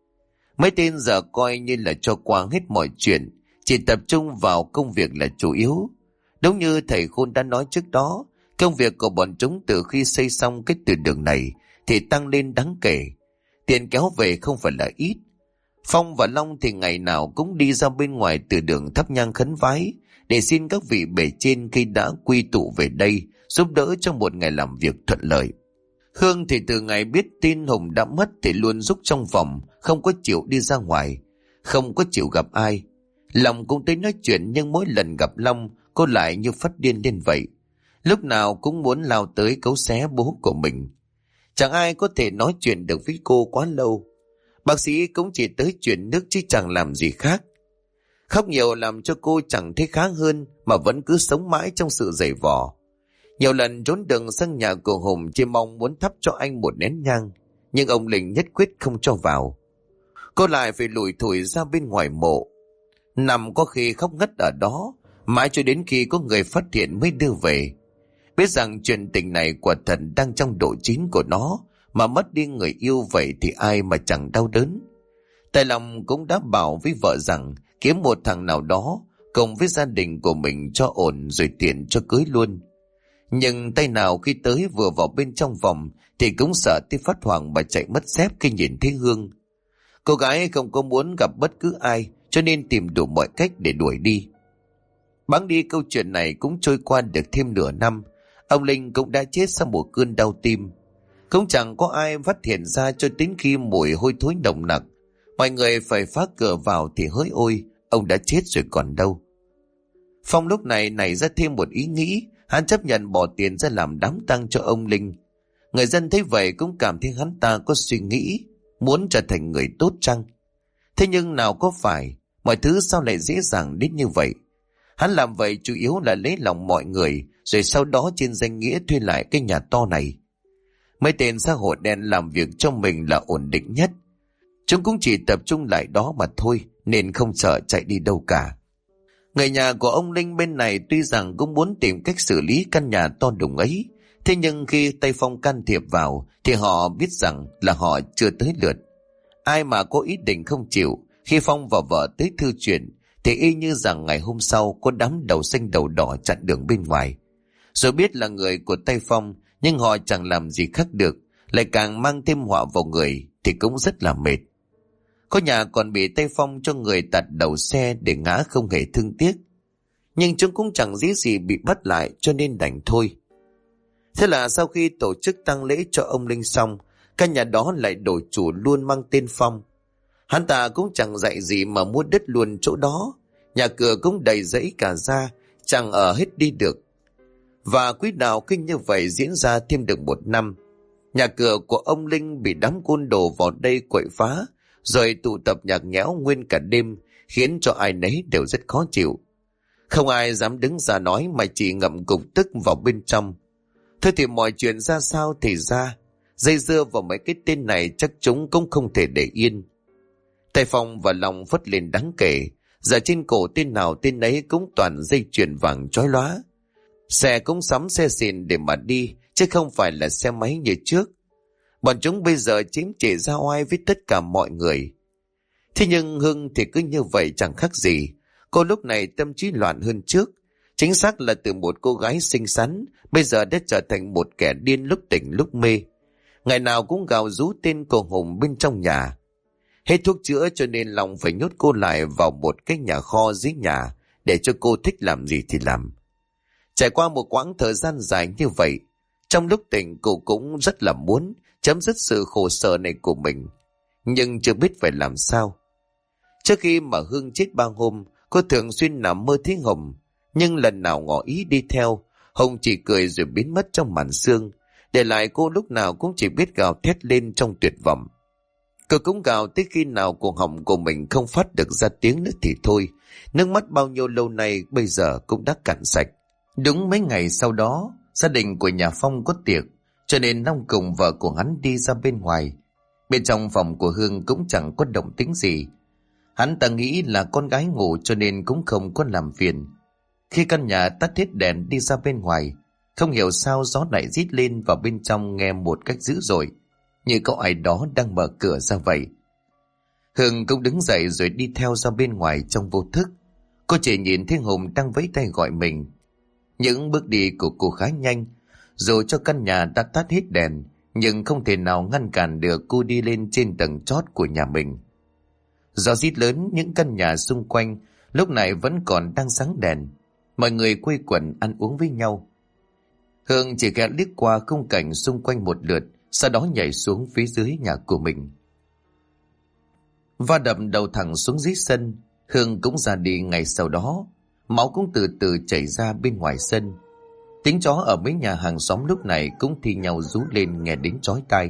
Mấy tên giờ coi như là cho qua hết mọi chuyện, chỉ tập trung vào công việc là chủ yếu. Đúng như thầy Khôn đã nói trước đó, công việc của bọn chúng từ khi xây xong cái từ đường này thì tăng lên đáng kể. Tiền kéo về không phải là ít. Phong và Long thì ngày nào cũng đi ra bên ngoài từ đường thắp nhang khấn vái để xin các vị bề trên khi đã quy tụ về đây giúp đỡ trong một ngày làm việc thuận lợi. Hương thì từ ngày biết tin Hùng đã mất thì luôn rúc trong phòng, không có chịu đi ra ngoài, không có chịu gặp ai. Long cũng tới nói chuyện, nhưng mỗi lần gặp Long cô lại như phát điên lên vậy. Lúc nào cũng muốn lao tới cấu xé bố của mình. Chẳng ai có thể nói chuyện được với cô quá lâu. Bác sĩ cũng chỉ tới chuyển nước chứ chẳng làm gì khác. Khóc nhiều làm cho cô chẳng thấy khá hơn, mà vẫn cứ sống mãi trong sự dày vò. Nhiều lần trốn đường sang nhà của Hùng chỉ mong muốn thắp cho anh một nén nhang, nhưng ông Linh nhất quyết không cho vào. Cô lại phải lủi thủi ra bên ngoài mộ, nằm có khi khóc ngất ở đó, mãi cho đến khi có người phát hiện mới đưa về. Biết rằng chuyện tình này quả thật đang trong độ chín của nó, mà mất đi người yêu vậy thì ai mà chẳng đau đớn. Tài lòng cũng đã bảo với vợ rằng kiếm một thằng nào đó cùng với gia đình của mình cho ổn rồi tiện cho cưới luôn. Nhưng tay nào khi tới vừa vào bên trong phòng thì cũng sợ tới phát hoảng mà chạy mất dép khi nhìn thấy Hương. Cô gái không có muốn gặp bất cứ ai, cho nên tìm đủ mọi cách để đuổi đi. Bẵng đi câu chuyện này cũng trôi qua được thêm nửa năm. Ông Linh cũng đã chết sau một cơn đau tim. Cũng chẳng có ai phát hiện ra cho đến khi mùi hôi thối nồng nặc. Mọi người phải phá cửa vào thì hỡi ôi, ông đã chết rồi còn đâu. Phong lúc này nảy ra thêm một ý nghĩ, hắn chấp nhận bỏ tiền ra làm đám tang cho ông Linh. Người dân thấy vậy cũng cảm thấy hắn ta có suy nghĩ muốn trở thành người tốt chăng. Thế nhưng nào có phải, mọi thứ sao lại dễ dàng đến như vậy. Hắn làm vậy chủ yếu là lấy lòng mọi người, rồi sau đó trên danh nghĩa thuê lại cái nhà to này. Mấy tên xã hội đen làm việc cho mình là ổn định nhất. Chúng cũng chỉ tập trung lại đó mà thôi, nên không sợ chạy đi đâu cả. Người nhà của ông Linh bên này tuy rằng cũng muốn tìm cách xử lý căn nhà to đùng ấy, thế nhưng khi Tây Phong can thiệp vào thì họ biết rằng là họ chưa tới lượt. Ai mà có ý định không chịu, khi Phong và vợ tới thư chuyện thì y như rằng ngày hôm sau có đám đầu xanh đầu đỏ chặn đường bên ngoài. Rồi biết là người của Tây Phong, nhưng họ chẳng làm gì khác được, lại càng mang thêm họa vào người thì cũng rất là mệt. Có nhà còn bị Tây Phong cho người tạt đầu xe để ngã không hề thương tiếc. nhưng chúng cũng chẳng dễ gì bị bắt lại, cho nên đành thôi. Thế là sau khi tổ chức tang lễ cho ông Linh xong, căn nhà đó lại đổi chủ luôn mang tên Phong. Hắn ta cũng chẳng dạy gì mà mua đất luôn chỗ đó. Nhà cửa cũng đầy rẫy cả ra, chẳng ở hết đi được. Và quý đạo kinh như vậy diễn ra thêm được 1 năm. Nhà cửa của ông Linh bị đám côn đồ vào đây quậy phá, rồi tụ tập nhạc nhẽo nguyên cả đêm, khiến cho ai nấy đều rất khó chịu. Không ai dám đứng ra nói mà chỉ ngậm cục tức vào bên trong. Thôi thì mọi chuyện ra sao thì ra, dây dưa vào mấy cái tên này chắc chúng cũng không thể để yên. Tay Phong và lòng phất lên đáng kể, giờ trên cổ tên nào tên ấy cũng toàn dây chuyền vàng chói lóa. Xe cũng sắm xe xịn để mà đi, chứ không phải là xe máy như trước. Bọn chúng bây giờ chiếm chỉ ra oai với tất cả mọi người. Thế nhưng Hưng thì cứ như vậy chẳng khác gì. Cô lúc này tâm trí loạn hơn trước. Chính xác là từ một cô gái xinh xắn, bây giờ đã trở thành một kẻ điên lúc tỉnh lúc mê. Ngày nào cũng gào rú tên cô Hùng bên trong nhà. Hết thuốc chữa cho nên lòng phải nhốt cô lại vào một cái nhà kho dưới nhà, để cho cô thích làm gì thì làm. Trải qua một quãng thời gian dài như vậy, trong lúc tỉnh cô cũng rất là muốn chấm dứt sự khổ sở này của mình, nhưng chưa biết phải làm sao. Trước khi mà Hương chết 3 hôm, cô thường xuyên nằm mơ thấy Hồng, nhưng lần nào ngỏ ý đi theo, Hồng chỉ cười rồi biến mất trong màn sương, để lại cô lúc nào cũng chỉ biết gào thét lên trong tuyệt vọng. Cô cũng gào tới khi nào cổ họng của mình không phát được ra tiếng nữa thì thôi, nước mắt bao nhiêu lâu nay bây giờ cũng đã cạn sạch. Đúng mấy ngày sau đó, gia đình của nhà Phong có tiệc, cho nên Long cùng vợ của hắn đi ra bên ngoài. Bên trong phòng của Hương cũng chẳng có động tĩnh gì. Hắn ta nghĩ là con gái ngủ cho nên cũng không có làm phiền. Khi căn nhà tắt hết đèn đi ra bên ngoài, không hiểu sao gió lại rít lên vào bên trong nghe một cách dữ dội, như có ai đó đang mở cửa ra vậy. Hương cũng đứng dậy rồi đi theo ra bên ngoài trong vô thức. Cô chỉ nhìn thấy Hùng đang vẫy tay gọi mình. Những bước đi của cô khá nhanh, dù cho căn nhà đã tắt hết đèn, nhưng không thể nào ngăn cản được cô đi lên trên tầng chót của nhà mình. Gió rít lớn, những căn nhà xung quanh lúc này vẫn còn đang sáng đèn. Mọi người quây quần ăn uống với nhau. Hương chỉ ghé liếc qua khung cảnh xung quanh một lượt, sau đó nhảy xuống phía dưới nhà của mình. Va đập đầu thẳng xuống dưới sân, Hương cũng ra đi ngay sau đó. Máu cũng từ từ chảy ra bên ngoài sân. Tiếng chó ở mấy nhà hàng xóm lúc này cũng thi nhau rú lên nghe đến chói tai.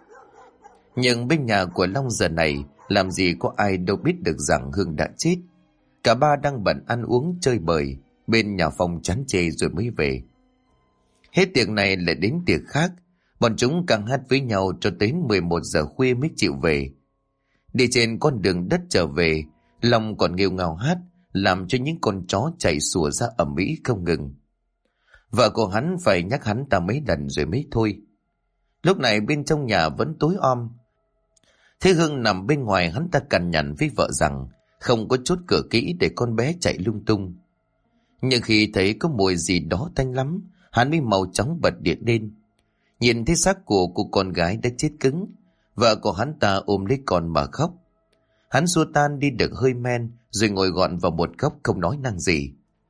Nhưng bên nhà của Long giờ này làm gì có ai đâu biết được rằng Hương đã chết. Cả ba đang bận ăn uống chơi bời, bên nhà Phong chán chê rồi mới về. Hết tiệc này lại đến tiệc khác, bọn chúng càng hát với nhau cho tới 11 giờ khuya mới chịu về. Đi trên con đường đất trở về, Long còn nghêu ngao hát, làm cho những con chó chạy sủa ra ầm ĩ không ngừng. Vợ của hắn phải nhắc hắn ta mấy lần rồi mới thôi. Lúc này bên trong nhà vẫn tối om. Thế Hương nằm bên ngoài, hắn ta cằn nhằn với vợ rằng không có chốt cửa kỹ để con bé chạy lung tung. Nhưng khi thấy có mùi gì đó tanh lắm, hắn mới mau chóng bật điện lên. Nhìn thấy xác của cô con gái đã chết cứng, vợ của hắn ta ôm lấy con mà khóc. Hắn xua tan đi được hơi men, rồi ngồi gọn vào một góc không nói năng gì.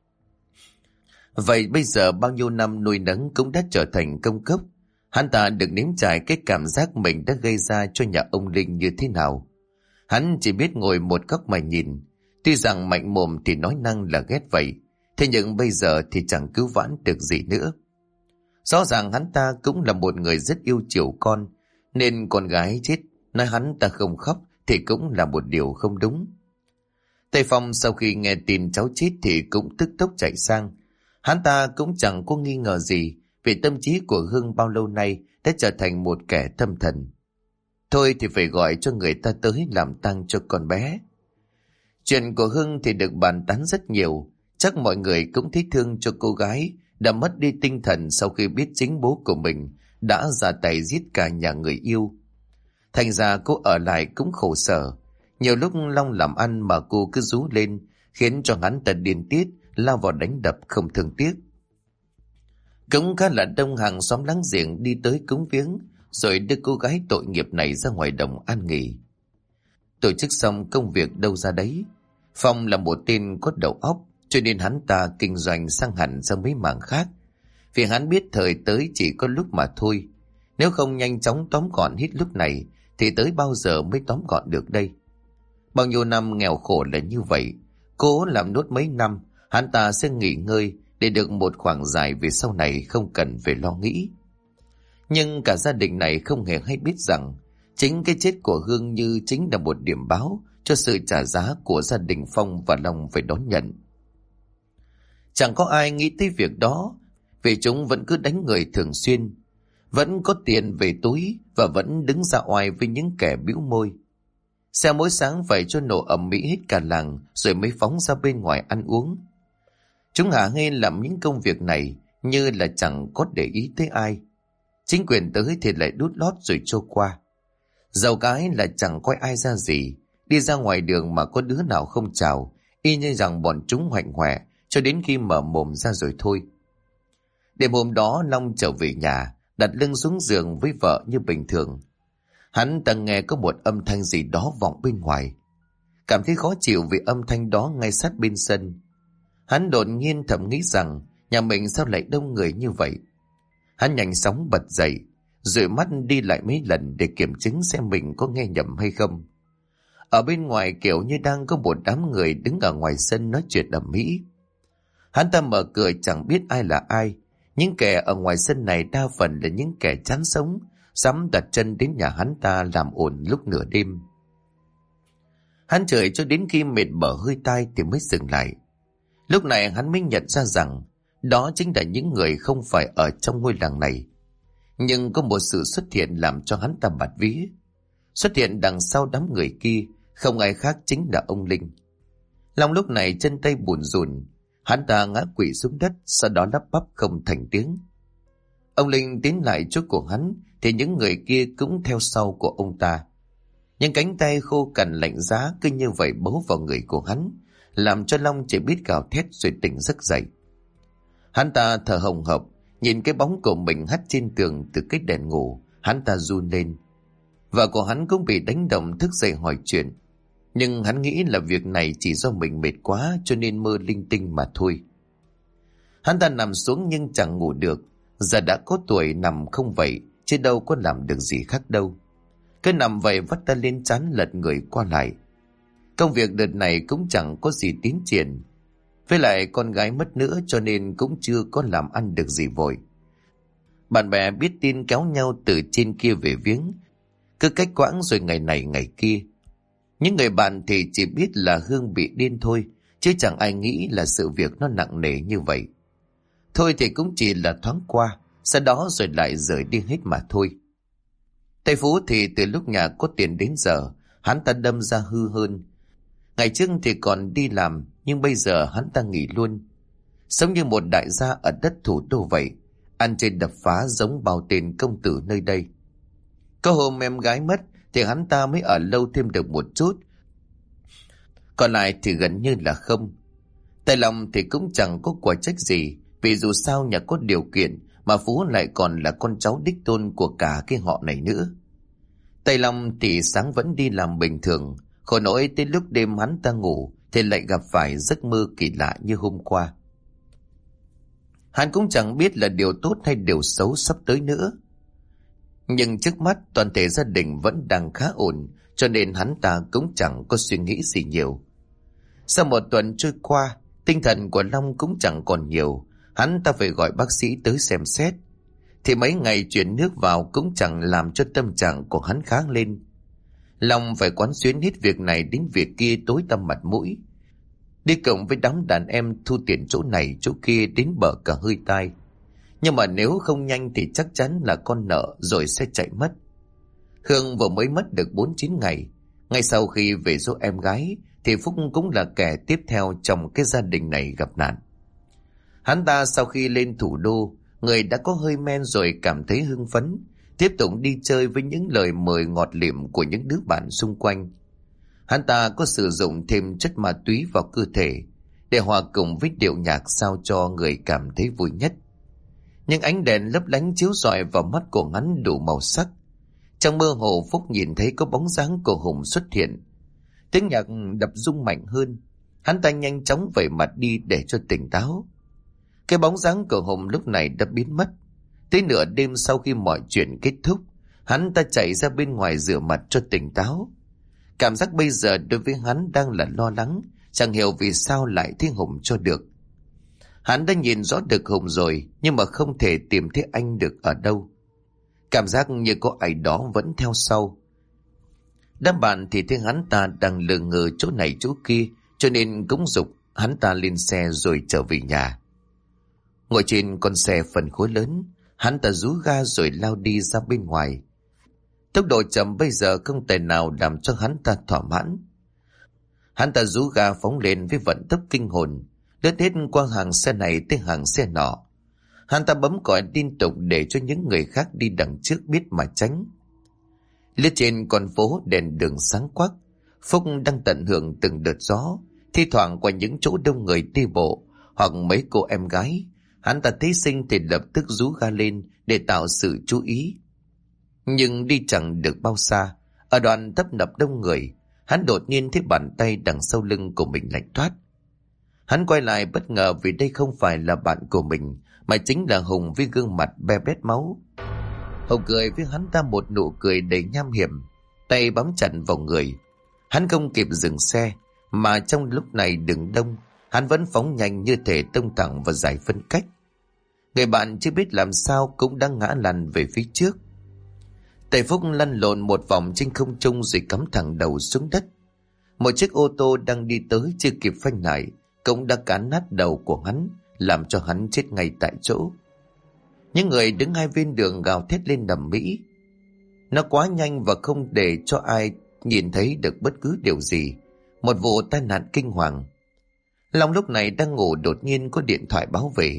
Vậy bây giờ bao nhiêu năm nuôi nấng cũng đã trở thành công cốc. Hắn ta được nếm trải cái cảm giác mình đã gây ra cho nhà ông Linh như thế nào. Hắn chỉ biết ngồi một góc mà nhìn. Tuy rằng mạnh mồm thì nói năng là ghét vậy, thế nhưng bây giờ thì chẳng cứu vãn được gì nữa. Rõ ràng hắn ta cũng là một người rất yêu chiều con, nên con gái chết nói hắn ta không khóc thì cũng là một điều không đúng. Tây Phong sau khi nghe tin cháu chết thì cũng tức tốc chạy sang. Hắn ta cũng chẳng có nghi ngờ gì vì tâm trí của Hương bao lâu nay đã trở thành một kẻ thâm thần. Thôi thì phải gọi cho người ta tới làm tang cho con bé. Chuyện của Hương thì được bàn tán rất nhiều. Chắc mọi người cũng thấy thương cho cô gái đã mất đi tinh thần sau khi biết chính bố của mình đã ra tay giết cả nhà người yêu. Thành ra cô ở lại cũng khổ sở. Nhiều lúc Long làm ăn mà cô cứ rú lên, khiến cho hắn ta điên tiết, lao vào đánh đập không thương tiếc. Cũng khá là đông hàng xóm láng giềng đi tới cúng viếng, rồi đưa cô gái tội nghiệp này ra ngoài đồng an nghỉ. Tổ chức xong công việc đâu ra đấy. Phong là một tên có đầu óc, cho nên hắn ta kinh doanh sang hẳn sang mấy mảng khác, vì hắn biết thời tới chỉ có lúc mà thôi. Nếu không nhanh chóng tóm gọn hết lúc này thì tới bao giờ mới tóm gọn được đây? Bao nhiêu năm nghèo khổ là như vậy, cố làm nốt mấy năm, hắn ta sẽ nghỉ ngơi để được một khoảng dài về sau này không cần phải lo nghĩ. Nhưng cả gia đình này không hề hay biết rằng chính cái chết của Hương Như chính là một điểm báo cho sự trả giá của gia đình Phong và Long phải đón nhận. Chẳng có ai nghĩ tới việc đó, vì chúng vẫn cứ đánh người thường xuyên, vẫn có tiền về túi và vẫn đứng ra oai với những kẻ bĩu môi. Xe mỗi sáng phải cho nổ ầm ĩ hết cả làng rồi mới phóng ra bên ngoài ăn uống. Chúng hả hê làm những công việc này như là chẳng có để ý tới ai. Chính quyền tới thì lại đút lót rồi trôi qua. Giàu cái là chẳng coi ai ra gì, đi ra ngoài đường mà có đứa nào không chào, y như rằng bọn chúng hoạnh hoẹ cho đến khi mở mồm ra rồi thôi. Đêm hôm đó Long trở về nhà, đặt lưng xuống giường với vợ như bình thường. Hắn ta nghe có một âm thanh gì đó vọng bên ngoài, cảm thấy khó chịu vì âm thanh đó ngay sát bên sân. Hắn đột nhiên thầm nghĩ rằng nhà mình sao lại đông người như vậy. Hắn nhanh chóng bật dậy, dụi mắt đi lại mấy lần để kiểm chứng xem mình có nghe nhầm hay không. Ở bên ngoài kiểu như đang có một đám người đứng ở ngoài sân nói chuyện ầm ĩ. Hắn ta mở cửa chẳng biết ai là ai. Những kẻ ở ngoài sân này đa phần là những kẻ chán sống, dám đặt chân đến nhà hắn ta làm ồn lúc nửa đêm. Hắn chờ cho đến khi mệt bở hơi tai thì mới dừng lại. Lúc này hắn mới nhận ra rằng đó chính là những người không phải ở trong ngôi làng này. Nhưng có một sự xuất hiện làm cho hắn ta bạt vía. Xuất hiện đằng sau đám người kia không ai khác chính là ông Linh. Long lúc này chân tay bùn rùn, hắn ta ngã quỵ xuống đất, sau đó lắp bắp không thành tiếng. Ông Linh tiến lại chỗ của hắn thì những người kia cũng theo sau của ông ta. Những cánh tay khô cằn lạnh giá cứ như vậy bấu vào người của hắn, làm cho Long chỉ biết gào thét rồi tỉnh giấc dậy. Hắn ta thở hồng hộc, nhìn cái bóng của mình hắt trên tường từ cái đèn ngủ, hắn ta run lên. Vợ của hắn cũng bị đánh động thức dậy hỏi chuyện, nhưng hắn nghĩ là việc này chỉ do mình mệt quá cho nên mơ linh tinh mà thôi. Hắn ta nằm xuống nhưng chẳng ngủ được, giờ đã có tuổi nằm không vậy chứ đâu có làm được gì khác đâu. Cứ nằm vậy vắt ta lên trán lật người qua lại. Công việc đợt này cũng chẳng có gì tiến triển, với lại con gái mất nữa cho nên cũng chưa có làm ăn được gì vội. Bạn bè biết tin kéo nhau từ trên kia về viếng, cứ cách quãng rồi ngày này ngày kia. Những người bạn thì chỉ biết là Hương bị điên thôi, chứ chẳng ai nghĩ là sự việc nó nặng nề như vậy. Thôi thì cũng chỉ là thoáng qua, sau đó rồi lại rời đi hết mà thôi. Thầy Phú thì từ lúc nhà có tiền đến giờ, hắn ta đâm ra hư hơn. Ngày trước thì còn đi làm, nhưng bây giờ hắn ta nghỉ luôn. Sống như một đại gia ở đất thủ đô vậy, ăn chơi đập phá giống bao tên công tử nơi đây. Có hôm em gái mất thì hắn ta mới ở lâu thêm được một chút, còn lại thì gần như là không. Tại lòng thì cũng chẳng có quả trách gì, vì dù sao nhà có điều kiện mà Phú lại còn là con cháu đích tôn của cả cái họ này nữa. Tây Long thì sáng vẫn đi làm bình thường, khổ nỗi tới lúc đêm hắn ta ngủ thì lại gặp phải giấc mơ kỳ lạ như hôm qua. Hắn cũng chẳng biết là điều tốt hay điều xấu sắp tới nữa. Nhưng trước mắt toàn thể gia đình vẫn đang khá ổn, cho nên hắn ta cũng chẳng có suy nghĩ gì nhiều. Sau một tuần trôi qua, tinh thần của Long cũng chẳng còn nhiều, hắn ta phải gọi bác sĩ tới xem xét. Thì mấy ngày chuyển nước vào cũng chẳng làm cho tâm trạng của hắn khá lên. Long phải quán xuyến hết việc này đến việc kia tối tăm mặt mũi. Đi cộng với đám đàn em thu tiền chỗ này chỗ kia đến bờ cả hơi tai. Nhưng mà nếu không nhanh thì chắc chắn là con nợ rồi sẽ chạy mất. Hương vừa mới mất được 4-9 ngày. Ngay sau khi về dỗ em gái thì Phúc cũng là kẻ tiếp theo trong cái gia đình này gặp nạn. Hắn ta sau khi lên thủ đô, người đã có hơi men rồi cảm thấy hưng phấn, tiếp tục đi chơi với những lời mời ngọt lịm của những đứa bạn xung quanh. Hắn ta có sử dụng thêm chất ma túy vào cơ thể để hòa cùng với điệu nhạc sao cho người cảm thấy vui nhất. Những ánh đèn lấp lánh chiếu rọi vào mắt của hắn đủ màu sắc. Trong mơ hồ Phúc nhìn thấy có bóng dáng của Hùng xuất hiện. Tiếng nhạc đập rung mạnh hơn. Hắn ta nhanh chóng vẩy mặt đi để cho tỉnh táo. Cái bóng dáng của Hùng lúc này đã biến mất. Tới nửa đêm sau khi mọi chuyện kết thúc, hắn ta chạy ra bên ngoài rửa mặt cho tỉnh táo. Cảm giác bây giờ đối với hắn đang là lo lắng, chẳng hiểu vì sao lại thấy Hùng cho được. Hắn đã nhìn rõ được Hùng rồi, nhưng mà không thể tìm thấy anh được ở đâu. Cảm giác như có ai đó vẫn theo sau. Đám bạn thì thấy hắn ta đang lờ ngờ chỗ này chỗ kia, cho nên cũng giục hắn ta lên xe rồi trở về nhà. Ngồi trên con xe phân khối lớn, hắn ta rú ga rồi lao đi ra bên ngoài. Tốc độ chậm bây giờ không thể nào làm cho hắn ta thỏa mãn. Hắn ta rú ga phóng lên với vận tốc kinh hồn, lướt hết qua hàng xe này tới hàng xe nọ. Hắn ta bấm còi liên tục để cho những người khác đi đằng trước biết mà tránh. Lướt trên con phố đèn đường sáng quắc, Phúc đang tận hưởng từng đợt gió. Thi thoảng qua những chỗ đông người đi bộ hoặc mấy cô em gái, hắn ta thấy xinh thì lập tức rú ga lên để tạo sự chú ý. Nhưng đi chẳng được bao xa, ở đoạn tấp nập đông người, hắn đột nhiên thấy bàn tay đằng sau lưng của mình lạnh toát. Hắn quay lại bất ngờ vì đây không phải là bạn của mình, mà chính là Hùng với gương mặt be bét máu. Hùng cười với hắn ta một nụ cười đầy nham hiểm, tay bám chặt vào người. Hắn không kịp dừng xe, mà trong lúc này đường đông, hắn vẫn phóng nhanh như thể tông thẳng vào giải phân cách. Người bạn chưa biết làm sao cũng đang ngã lăn về phía trước. Tay Phúc lăn lộn một vòng trên không trung rồi cắm thẳng đầu xuống đất. Một chiếc ô tô đang đi tới chưa kịp phanh lại cũng đã cán nát đầu của hắn, làm cho hắn chết ngay tại chỗ. Những người đứng hai bên đường gào thét lên đầm mỹ. Nó quá nhanh và không để cho ai nhìn thấy được bất cứ điều gì. Một vụ tai nạn kinh hoàng. Long lúc này đang ngủ đột nhiên có điện thoại báo về.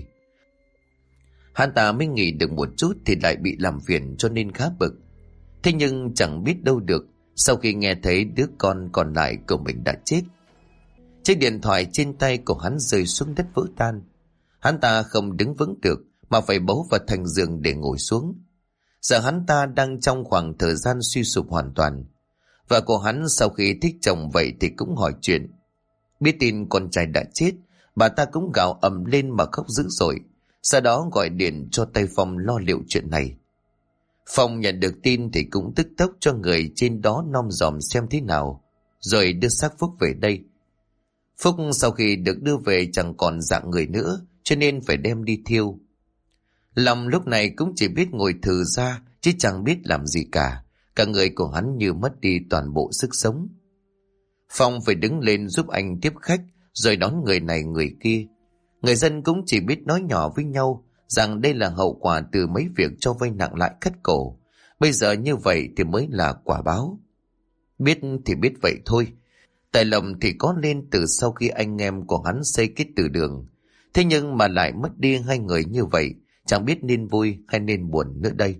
Hắn ta mới nghỉ được một chút thì lại bị làm phiền cho nên khá bực. Thế nhưng chẳng biết đâu được, sau khi nghe thấy đứa con còn lại của mình đã chết. Chiếc điện thoại trên tay của hắn rơi xuống đất vỡ tan. Hắn ta không đứng vững được mà phải bấu vào thành giường để ngồi xuống. Giờ hắn ta đang trong khoảng thời gian suy sụp hoàn toàn. Vợ của hắn sau khi thích chồng vậy thì cũng hỏi chuyện. Biết tin con trai đã chết, bà ta cũng gào ầm lên mà khóc dữ dội. Sau đó gọi điện cho tay Phong lo liệu chuyện này. Phong nhận được tin thì cũng tức tốc cho người trên đó nom dòm xem thế nào, rồi đưa xác Phúc về đây. Phúc sau khi được đưa về chẳng còn dạng người nữa, cho nên phải đem đi thiêu. Lòng lúc này cũng chỉ biết ngồi thừ ra, chứ chẳng biết làm gì cả. Cả người của hắn như mất đi toàn bộ sức sống. Phong phải đứng lên giúp anh tiếp khách, rồi đón người này người kia. Người dân cũng chỉ biết nói nhỏ với nhau rằng đây là hậu quả từ mấy việc cho vay nặng lãi cắt cổ. Bây giờ như vậy thì mới là quả báo. Biết thì biết vậy thôi. Tài lộc thì có lên từ sau khi anh em của hắn xây kết từ đường. Thế nhưng mà lại mất đi hai người như vậy, chẳng biết nên vui hay nên buồn nữa đây.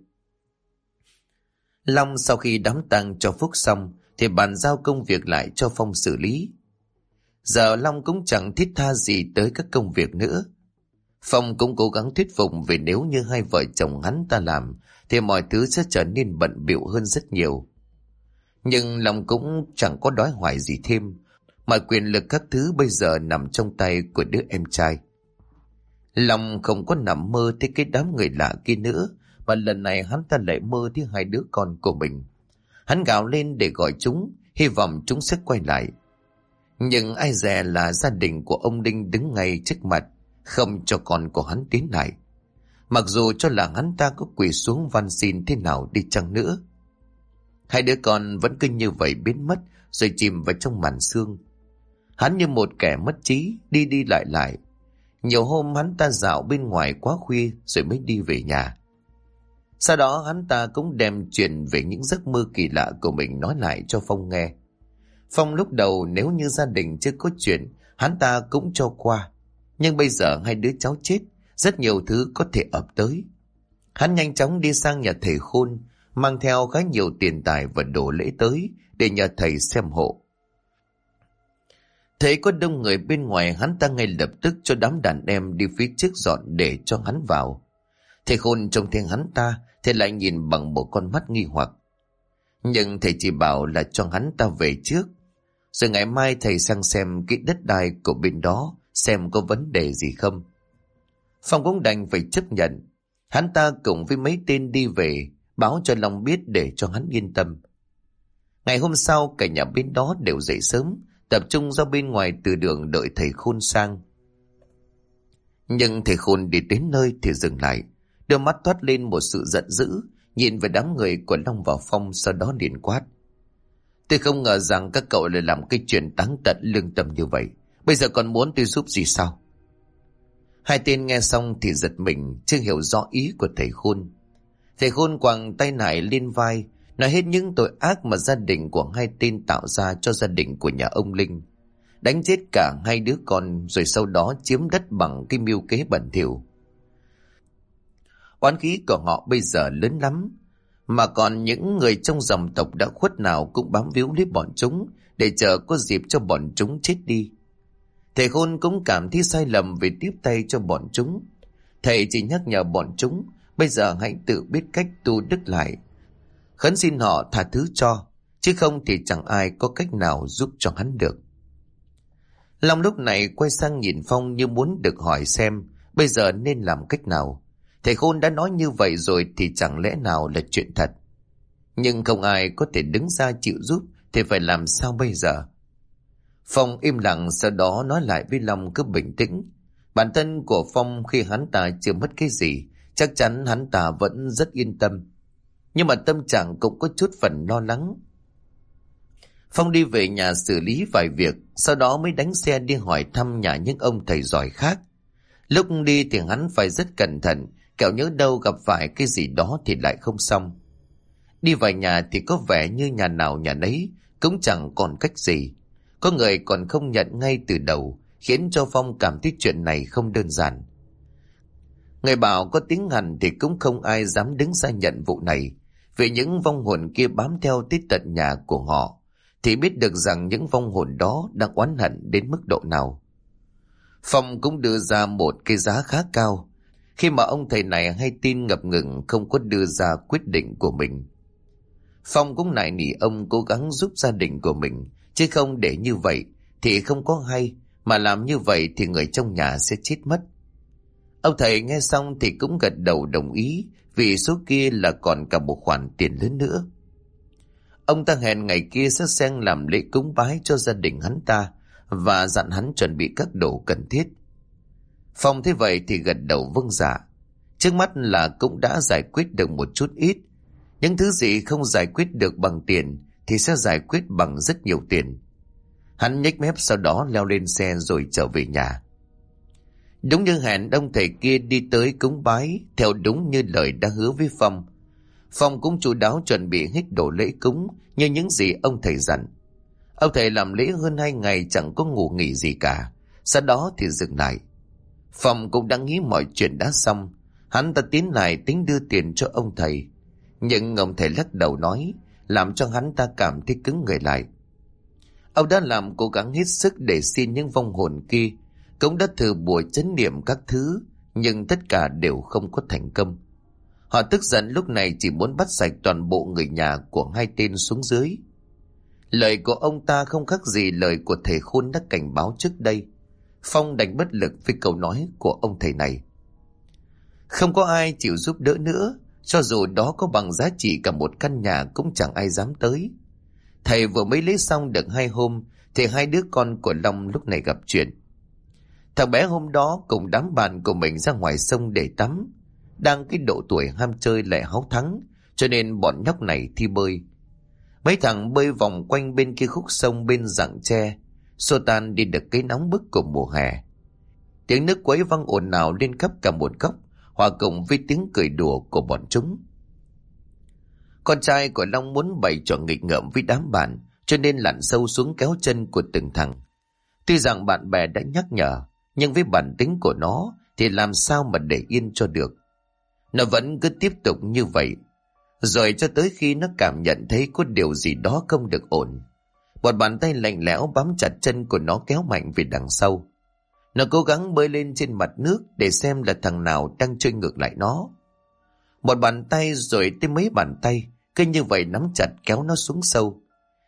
Long sau khi đám tang cho Phúc xong thì bàn giao công việc lại cho Phong xử lý. Giờ Long cũng chẳng thiết tha gì tới các công việc nữa. Phong cũng cố gắng thuyết phục vì nếu như hai vợ chồng hắn ta làm thì mọi thứ sẽ trở nên bận bịu hơn rất nhiều. Nhưng Long cũng chẳng có đòi hỏi gì thêm, mọi quyền lực các thứ bây giờ nằm trong tay của đứa em trai. Long không có nằm mơ thấy cái đám người lạ kia nữa, mà lần này hắn ta lại mơ thấy hai đứa con của mình. Hắn gào lên để gọi chúng, hy vọng chúng sẽ quay lại. Nhưng ai dè là gia đình của ông Đinh đứng ngay trước mặt, không cho con của hắn tiến lại. Mặc dù cho là hắn ta có quỳ xuống van xin thế nào đi chăng nữa. Hai đứa con vẫn cứ như vậy biến mất rồi chìm vào trong màn sương. Hắn như một kẻ mất trí, đi đi lại lại. Nhiều hôm hắn ta dạo bên ngoài quá khuya rồi mới đi về nhà. Sau đó hắn ta cũng đem chuyện về những giấc mơ kỳ lạ của mình nói lại cho Phong nghe. Phong lúc đầu nếu như gia đình chưa có chuyện, hắn ta cũng cho qua. Nhưng bây giờ hai đứa cháu chết, rất nhiều thứ có thể ập tới. Hắn nhanh chóng đi sang nhà thầy Khôn, mang theo khá nhiều tiền tài và đồ lễ tới để nhờ thầy xem hộ. Thấy có đông người bên ngoài, hắn ta ngay lập tức cho đám đàn em đi phía trước dọn để cho hắn vào. Thầy Khôn trông thấy hắn ta thì lại nhìn bằng một con mắt nghi hoặc. Nhưng thầy chỉ bảo là cho hắn ta về trước, rồi ngày mai thầy sang xem cái đất đai của bên đó, xem có vấn đề gì không. Phong cũng đành phải chấp nhận. Hắn ta cùng với mấy tên đi về, báo cho Long biết để cho hắn yên tâm. Ngày hôm sau, cả nhà bên đó đều dậy sớm, tập trung ra bên ngoài từ đường đợi thầy Khôn sang. Nhưng thầy Khôn đi đến nơi thì dừng lại, đôi mắt toát lên một sự giận dữ, nhìn về đám người của Long và Phong, sau đó liền quát: Tôi không ngờ rằng các cậu lại làm cái chuyện táng tận lương tâm như vậy. Bây giờ còn muốn tôi giúp gì sao? Hai tên nghe xong thì giật mình, chưa hiểu rõ ý của thầy Khôn. Thầy Khôn quàng tay nải lên vai, nói hết những tội ác mà gia đình của hai tên tạo ra cho gia đình của nhà ông Linh, đánh chết cả hai đứa con, rồi sau đó chiếm đất bằng cái mưu kế bẩn thỉu. Oán khí của họ bây giờ lớn lắm, mà còn những người trong dòng tộc đã khuất nào cũng bám víu lấy bọn chúng để chờ có dịp cho bọn chúng chết đi. Thầy Khôn cũng cảm thấy sai lầm vì tiếp tay cho bọn chúng. Thầy chỉ nhắc nhở bọn chúng bây giờ hãy tự biết cách tu đức lại, khấn xin họ tha thứ cho, chứ không thì chẳng ai có cách nào giúp cho hắn được. Long lúc này quay sang nhìn Phong như muốn được hỏi xem bây giờ nên làm cách nào. Thầy Khôn đã nói như vậy rồi thì chẳng lẽ nào là chuyện thật. Nhưng không ai có thể đứng ra chịu giúp thì phải làm sao bây giờ? Phong im lặng, sau đó nói lại với Long cứ bình tĩnh. Bản thân của Phong khi hắn ta chưa mất cái gì, chắc chắn hắn ta vẫn rất yên tâm. Nhưng mà tâm trạng cũng có chút phần lo lắng. Phong đi về nhà xử lý vài việc, sau đó mới đánh xe đi hỏi thăm nhà những ông thầy giỏi khác. Lúc đi thì hắn phải rất cẩn thận, kẻo nhớ đâu gặp phải cái gì đó thì lại không xong. Đi vài nhà thì có vẻ như nhà nào nhà nấy cũng chẳng còn cách gì. Có người còn không nhận ngay từ đầu, khiến cho Phong cảm thấy chuyện này không đơn giản. Người bảo có tiếng hằn thì cũng không ai dám đứng ra nhận vụ này, vì những vong hồn kia bám theo tới tận nhà của họ, thì biết được rằng những vong hồn đó đang oán hận đến mức độ nào. Phong cũng đưa ra một cái giá khá cao, khi mà ông thầy này hay tin ngập ngừng không có đưa ra quyết định của mình. Phong cũng nài nỉ ông cố gắng giúp gia đình của mình, chứ không để như vậy thì không có hay, mà làm như vậy thì người trong nhà sẽ chết mất. Ông thầy nghe xong thì cũng gật đầu đồng ý, vì số kia là còn cả một khoản tiền lớn nữa. Ông ta hẹn ngày kia sẽ sang làm lễ cúng bái cho gia đình hắn ta, và dặn hắn chuẩn bị các đồ cần thiết. Phong thế vậy thì gật đầu vâng dạ. Trước mắt là cũng đã giải quyết được một chút ít. Những thứ gì không giải quyết được bằng tiền thì sẽ giải quyết bằng rất nhiều tiền. Hắn nhếch mép, sau đó leo lên xe rồi trở về nhà. Đúng như hẹn, ông thầy kia đi tới cúng bái theo đúng như lời đã hứa với Phong. Phong cũng chu đáo chuẩn bị hết đồ lễ cúng như những gì ông thầy dặn. Ông thầy làm lễ hơn 2 ngày chẳng có ngủ nghỉ gì cả, sau đó thì dừng lại. Phong cũng đã nghĩ mọi chuyện đã xong, hắn ta tiến lại tính đưa tiền cho ông thầy, nhưng ông thầy lắc đầu nói, làm cho hắn ta cảm thấy cứng người lại. Ông đã làm cố gắng hết sức để xin những vong hồn kia, cũng đã thử bùa chấn niệm các thứ, nhưng tất cả đều không có thành công. Họ tức giận lúc này chỉ muốn bắt sạch toàn bộ người nhà của hai tên xuống dưới. Lời của ông ta không khác gì lời của thầy Khôn đã cảnh báo trước đây. Phong đành bất lực với câu nói của ông thầy này. Không có ai chịu giúp đỡ nữa, cho dù đó có bằng giá trị cả một căn nhà cũng chẳng ai dám tới. Thầy vừa mới lấy xong được 2 hôm thì 2 đứa con của Long lúc này gặp chuyện. Thằng bé hôm đó cùng đám bạn của mình ra ngoài sông để tắm. Đang cái độ tuổi ham chơi lại háu thắng, cho nên bọn nhóc này thi bơi. Mấy thằng bơi vòng quanh bên kia khúc sông bên rặng tre, xô tan đi được cái nóng bức của mùa hè. Tiếng nước quấy vang ồn ào lên khắp cả một góc, hòa cùng với tiếng cười đùa của bọn chúng. Con trai của Long muốn bày trò nghịch ngợm với đám bạn, cho nên lặn sâu xuống kéo chân của từng thằng. Tuy rằng bạn bè đã nhắc nhở, nhưng với bản tính của nó thì làm sao mà để yên cho được. Nó vẫn cứ tiếp tục như vậy, rồi cho tới khi nó cảm nhận thấy có điều gì đó không được ổn. Một bàn tay lạnh lẽo bám chặt chân của nó kéo mạnh về đằng sau. Nó cố gắng bơi lên trên mặt nước để xem là thằng nào đang trôi ngược lại nó. Một bàn tay rồi tới mấy bàn tay, cứ như vậy nắm chặt kéo nó xuống sâu.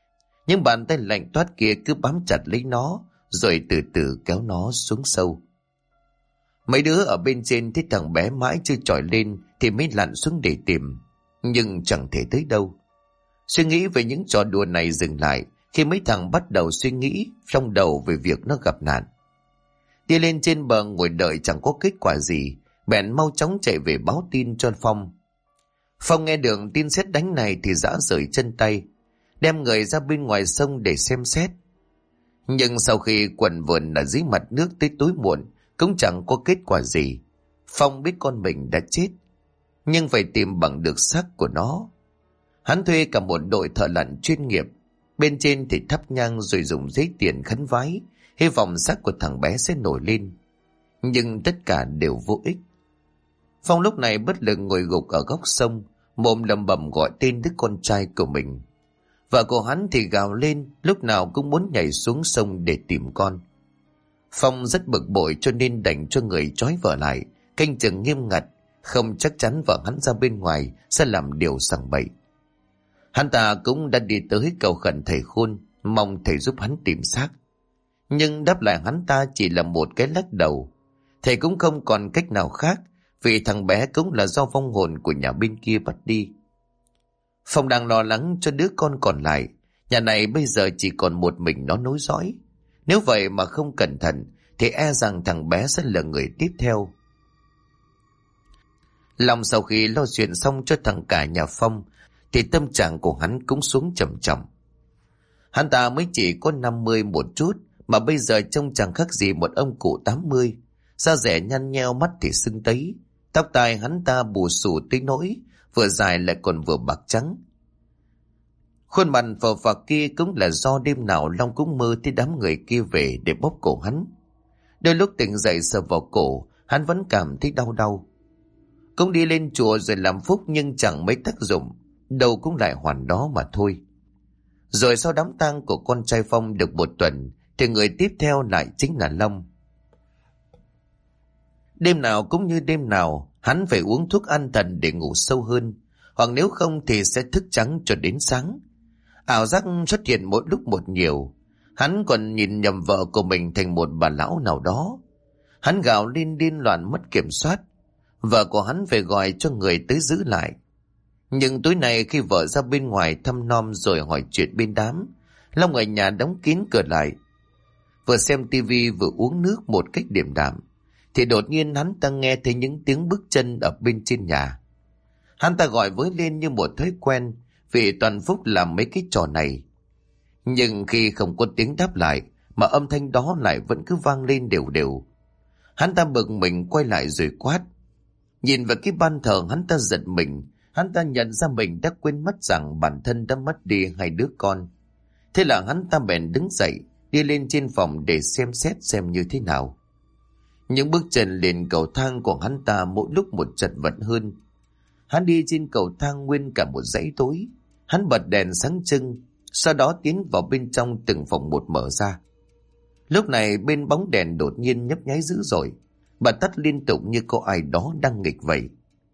Những bàn tay lạnh toát kia cứ bám chặt lấy nó, rồi từ từ kéo nó xuống sâu. Mấy đứa ở bên trên thấy thằng bé mãi chưa trồi lên thì mới lặn xuống để tìm, nhưng chẳng thể tới đâu. Suy nghĩ về những trò đùa này dừng lại khi mấy thằng bắt đầu suy nghĩ trong đầu về việc nó gặp nạn. Đi lên trên bờ ngồi đợi chẳng có kết quả gì, bèn mau chóng chạy về báo tin cho Phong. Phong nghe được tin sét đánh này thì rã rời chân tay, đem người ra bên ngoài sông để xem xét. Nhưng sau khi quần vườn ở dưới mặt nước tới tối muộn cũng chẳng có kết quả gì. Phong biết con mình đã chết, nhưng phải tìm bằng được xác của nó. Hắn thuê cả một đội thợ lặn chuyên nghiệp, bên trên thì thắp nhang rồi dùng giấy tiền khấn vái, hy vọng xác của thằng bé sẽ nổi lên. Nhưng tất cả đều vô ích. Phong lúc này bất lực ngồi gục ở góc sông, mồm lẩm bẩm gọi tên đứa con trai của mình. Vợ của hắn thì gào lên, lúc nào cũng muốn nhảy xuống sông để tìm con. Phong rất bực bội cho nên đành cho người trói vợ lại, canh chừng nghiêm ngặt, không chắc chắn vợ hắn ra bên ngoài sẽ làm điều sằng bậy. Hắn ta cũng đã đi tới cầu khẩn thầy Khôn, mong thầy giúp hắn tìm xác. Nhưng đáp lại hắn ta chỉ là một cái lắc đầu. Thầy cũng không còn cách nào khác, vì thằng bé cũng là do vong hồn của nhà bên kia bắt đi. Phong đang lo lắng cho đứa con còn lại. Nhà này bây giờ chỉ còn một mình nó nối dõi. Nếu vậy mà không cẩn thận thì e rằng thằng bé sẽ là người tiếp theo. Long sau khi lo chuyện xong cho thằng cả nhà Phong thì tâm trạng của hắn cũng xuống trầm trọng. Hắn ta mới chỉ có 50 một chút mà bây giờ trông chẳng khác gì một ông cụ 80. Da rẻ nhăn nheo, mắt thì sưng tấy, tóc tai hắn ta bù xù tới nỗi vừa dài lại còn vừa bạc trắng. Khuôn mặt phờ phạc kia cũng là do đêm nào Long cũng mơ thấy đám người kia về để bóp cổ hắn. Đôi lúc tỉnh dậy sờ vào cổ, hắn vẫn cảm thấy đau đau. Cũng đi lên chùa rồi làm phúc nhưng chẳng mấy tác dụng, đâu cũng lại hoàn đó mà thôi. Rồi sau đám tang của con trai Phong được một tuần thì người tiếp theo lại chính là Long. Đêm nào cũng như đêm nào, hắn phải uống thuốc an thần để ngủ sâu hơn, hoặc nếu không thì sẽ thức trắng cho đến sáng. Ảo giác xuất hiện mỗi lúc một nhiều. Hắn còn nhìn nhầm vợ của mình thành một bà lão nào đó. Hắn gào lên điên loạn mất kiểm soát. Vợ của hắn phải gọi cho người tới giữ lại. Nhưng tối nay khi vợ ra bên ngoài thăm nom rồi hỏi chuyện bên đám, Long ở nhà đóng kín cửa lại. Vừa xem tivi vừa uống nước một cách điềm đạm thì đột nhiên hắn ta nghe thấy những tiếng bước chân ở bên trên nhà. Hắn ta gọi với lên như một thói quen, vì toàn Phúc làm mấy cái trò này. Nhưng khi không có tiếng đáp lại mà âm thanh đó lại vẫn cứ vang lên đều đều. Hắn ta bực mình quay lại rồi quát. Nhìn vào cái ban thờ hắn ta giật mình. Hắn ta nhận ra mình đã quên mất rằng bản thân đã mất đi hai đứa con. Thế là hắn ta bèn đứng dậy, đi lên trên phòng để xem xét xem như thế nào. Những bước chân lên cầu thang của hắn ta mỗi lúc một chật vật hơn. Hắn đi trên cầu thang nguyên cả một dãy tối. Hắn bật đèn sáng trưng, sau đó tiến vào bên trong từng phòng một mở ra. Lúc này bên bóng đèn đột nhiên nhấp nháy dữ dội, bật tắt liên tục như có ai đó đang nghịch vậy.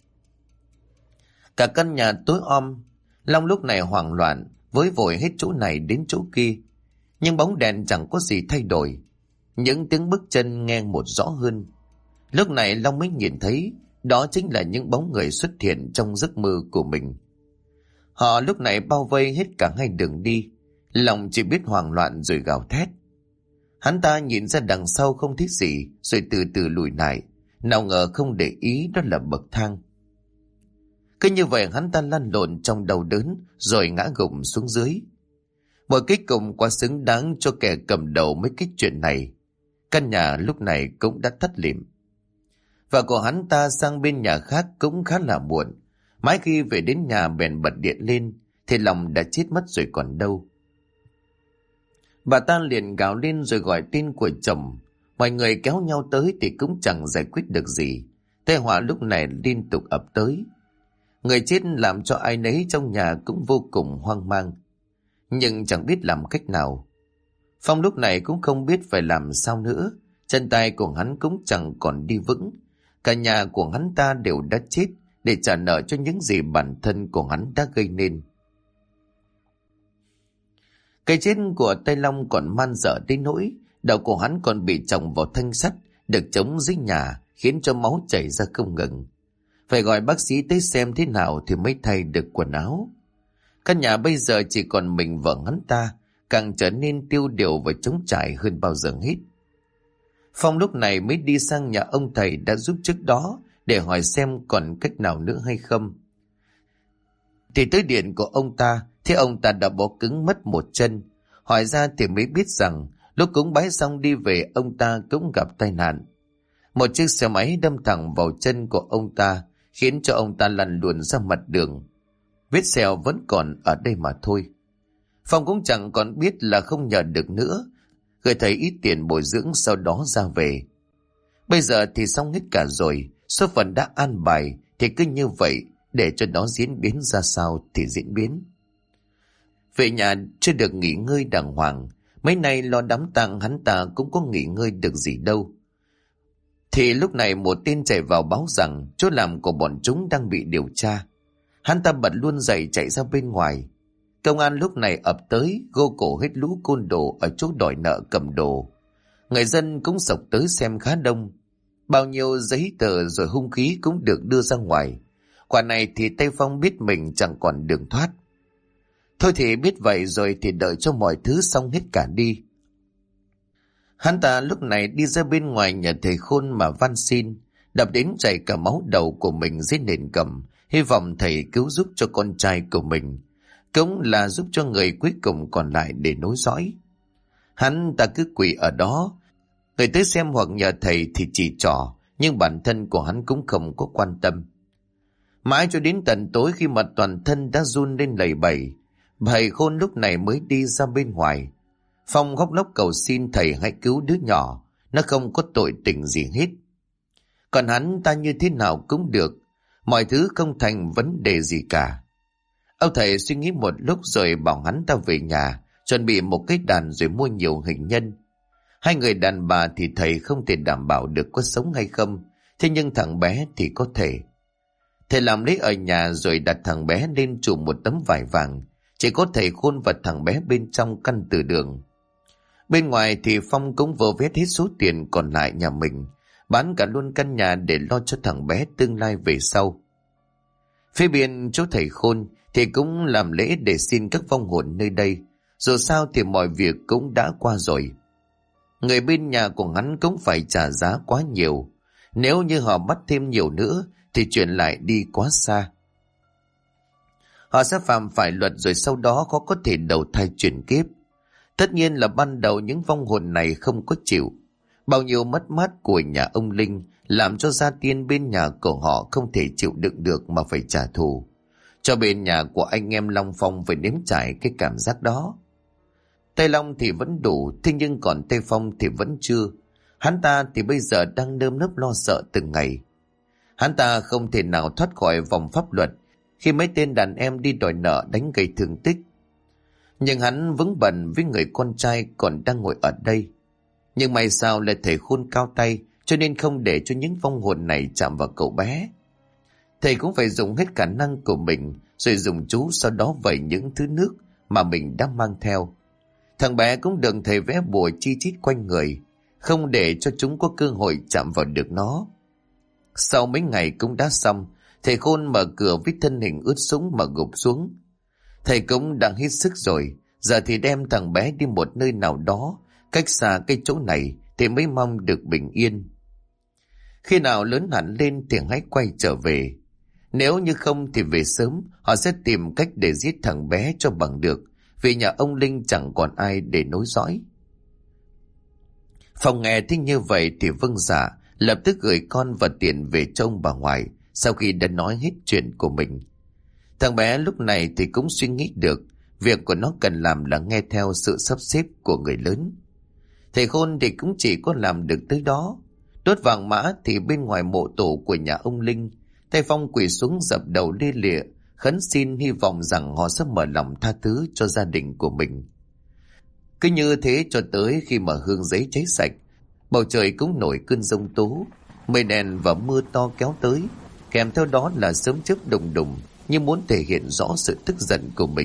Cả căn nhà tối om. Long lúc này hoảng loạn, với vội hết chỗ này đến chỗ kia. Nhưng bóng đèn chẳng có gì thay đổi. Những tiếng bước chân nghe một rõ hơn. Lúc này Long mới nhìn thấy đó chính là những bóng người xuất hiện trong giấc mơ của mình. Họ lúc này bao vây hết cả hai đường đi. Long chỉ biết hoảng loạn rồi gào thét. Hắn ta nhìn ra đằng sau không thấy gì rồi từ từ lùi lại. Nào ngờ không để ý đó là bậc thang. Cứ như vậy hắn ta lăn lộn trong đau đớn rồi ngã gục xuống dưới. Một cái cùng quá xứng đáng cho kẻ cầm đầu mấy cái chuyện này. Căn nhà lúc này cũng đã tắt lịm. Vợ của hắn ta sang bên nhà khác cũng khá là muộn. Mãi khi về đến nhà bèn bật điện lên thì Long đã chết mất rồi còn đâu. Bà ta liền gào lên rồi gọi tên của chồng. Mọi người kéo nhau tới thì cũng chẳng giải quyết được gì. Tai họa lúc này liên tục ập tới. Người chết làm cho ai nấy trong nhà cũng vô cùng hoang mang, nhưng chẳng biết làm cách nào. Phong lúc này cũng không biết phải làm sao nữa. Chân tay của hắn cũng chẳng còn đi vững. Cả nhà của hắn ta đều đã chết để trả nợ cho những gì bản thân của hắn đã gây nên. Cái chết của Tây Long còn man dở đến nỗi đầu của hắn còn bị chồng vào thanh sắt được chống dưới nhà, khiến cho máu chảy ra không ngừng. Phải gọi bác sĩ tới xem thế nào thì mới thay được quần áo. Căn nhà bây giờ chỉ còn mình vợ hắn ta, càng trở nên tiêu điều và trống trải hơn bao giờ hết. Phong lúc này mới đi sang nhà ông thầy đã giúp trước đó để hỏi xem còn cách nào nữa hay không. Thì tới điện của ông ta, thế ông ta đã bỏ cứng mất một chân. Hỏi ra thì mới biết rằng lúc cúng bái xong đi về, ông ta cũng gặp tai nạn. Một chiếc xe máy đâm thẳng vào chân của ông ta, khiến cho ông ta lăn luồn ra mặt đường. Vết sẹo vẫn còn ở đây mà thôi. Phong cũng chẳng còn biết là không nhờ được nữa, gửi thầy ít tiền bồi dưỡng sau đó ra về. Bây giờ thì xong hết cả rồi, số phận đã an bài thì cứ như vậy, để cho nó diễn biến ra sao thì diễn biến. Về nhà chưa được nghỉ ngơi đàng hoàng, mấy nay lo đám tang hắn ta cũng có nghỉ ngơi được gì đâu. Thì lúc này một tin chạy vào báo rằng chỗ làm của bọn chúng đang bị điều tra. Hắn ta bật luôn dậy chạy ra bên ngoài. Công an lúc này ập tới, gô cổ hết lũ côn đồ ở chỗ đòi nợ cầm đồ. Người dân cũng xộc tới xem khá đông. Bao nhiêu giấy tờ rồi hung khí cũng được đưa ra ngoài. Quả này thì Tây Phong biết mình chẳng còn đường thoát. Thôi thì biết vậy rồi thì đợi cho mọi thứ xong hết cả đi. Hắn ta lúc này đi ra bên ngoài nhà thầy Khôn mà van xin, đập đến chảy cả máu đầu của mình dưới nền cầm, hy vọng thầy cứu giúp cho con trai của mình, cũng là giúp cho người cuối cùng còn lại để nối dõi. Hắn ta cứ quỳ ở đó, người tới xem hoặc nhờ thầy thì chỉ trỏ, nhưng bản thân của hắn cũng không có quan tâm. Mãi cho đến tận tối khi mà toàn thân đã run lên lẩy bẩy, thầy Khôn lúc này mới đi ra bên ngoài. Phong khóc lóc cầu xin thầy hãy cứu đứa nhỏ, nó không có tội tình gì hết. Còn hắn ta như thế nào cũng được, mọi thứ không thành vấn đề gì cả. Ông thầy suy nghĩ một lúc rồi bảo hắn ta về nhà, chuẩn bị một cái đàn rồi mua nhiều hình nhân. Hai người đàn bà thì thầy không thể đảm bảo được có sống hay không, thế nhưng thằng bé thì có thể. Thầy làm lễ ở nhà rồi đặt thằng bé lên trùm một tấm vải vàng, chỉ có thầy Khôn và thằng bé bên trong căn từ đường. Bên ngoài thì Phong cũng vơ vét hết số tiền còn lại nhà mình, bán cả luôn căn nhà để lo cho thằng bé tương lai về sau. Phía bên chỗ thầy Khôn thì cũng làm lễ để xin các vong hồn nơi đây, dù sao thì mọi việc cũng đã qua rồi. Người bên nhà của hắn cũng phải trả giá quá nhiều, nếu như họ bắt thêm nhiều nữa thì chuyện lại đi quá xa. Họ sẽ phạm phải luật rồi sau đó khó có thể đầu thai chuyển kiếp. Tất nhiên là ban đầu những vong hồn này không có chịu. Bao nhiêu mất mát của nhà ông Linh làm cho gia tiên bên nhà của họ không thể chịu đựng được mà phải trả thù. Cho bên nhà của anh em Long Phong phải nếm trải cái cảm giác đó. Tây Long thì vẫn đủ, thế nhưng còn Tây Phong thì vẫn chưa. Hắn ta thì bây giờ đang nơm nớp lo sợ từng ngày. Hắn ta không thể nào thoát khỏi vòng pháp luật khi mấy tên đàn em đi đòi nợ đánh gây thương tích. Nhưng hắn vướng bận với người con trai còn đang ngồi ở đây. Nhưng may sao là thầy Khôn cao tay, cho nên không để cho những vong hồn này chạm vào cậu bé. Thầy cũng phải dùng hết khả năng của mình, rồi dùng chú sau đó vẩy những thứ nước mà mình đã mang theo. Thằng bé cũng được thầy vẽ bùa chi chít quanh người, không để cho chúng có cơ hội chạm vào được nó. Sau mấy ngày cũng đã xong, thầy Khôn mở cửa với thân hình ướt sũng mà gục xuống. Thầy cũng đang hết sức rồi, giờ thì đem thằng bé đi một nơi nào đó, cách xa cái chỗ này thì mới mong được bình yên. Khi nào lớn hẳn lên thì hãy quay trở về. Nếu như không thì về sớm, họ sẽ tìm cách để giết thằng bé cho bằng được, vì nhà ông Linh chẳng còn ai để nối dõi. Phong nghe thích như vậy thì vâng dạ, lập tức gửi con và tiền về cho ông bà ngoại sau khi đã nói hết chuyện của mình. Thằng bé lúc này thì cũng suy nghĩ được, việc của nó cần làm là nghe theo sự sắp xếp của người lớn. Thầy Khôn thì cũng chỉ có làm được tới đó. Đốt vàng mã thì bên ngoài mộ tổ của nhà ông Linh, thầy Phong quỳ xuống dập đầu lia lịa, khấn xin hy vọng rằng họ sẽ mở lòng tha thứ cho gia đình của mình. Cứ như thế cho tới khi mà hương giấy cháy sạch, bầu trời cũng nổi cơn giông tố, mây đen và mưa to kéo tới, kèm theo đó là sấm chớp đùng đùng như muốn thể hiện rõ sự tức giận của mình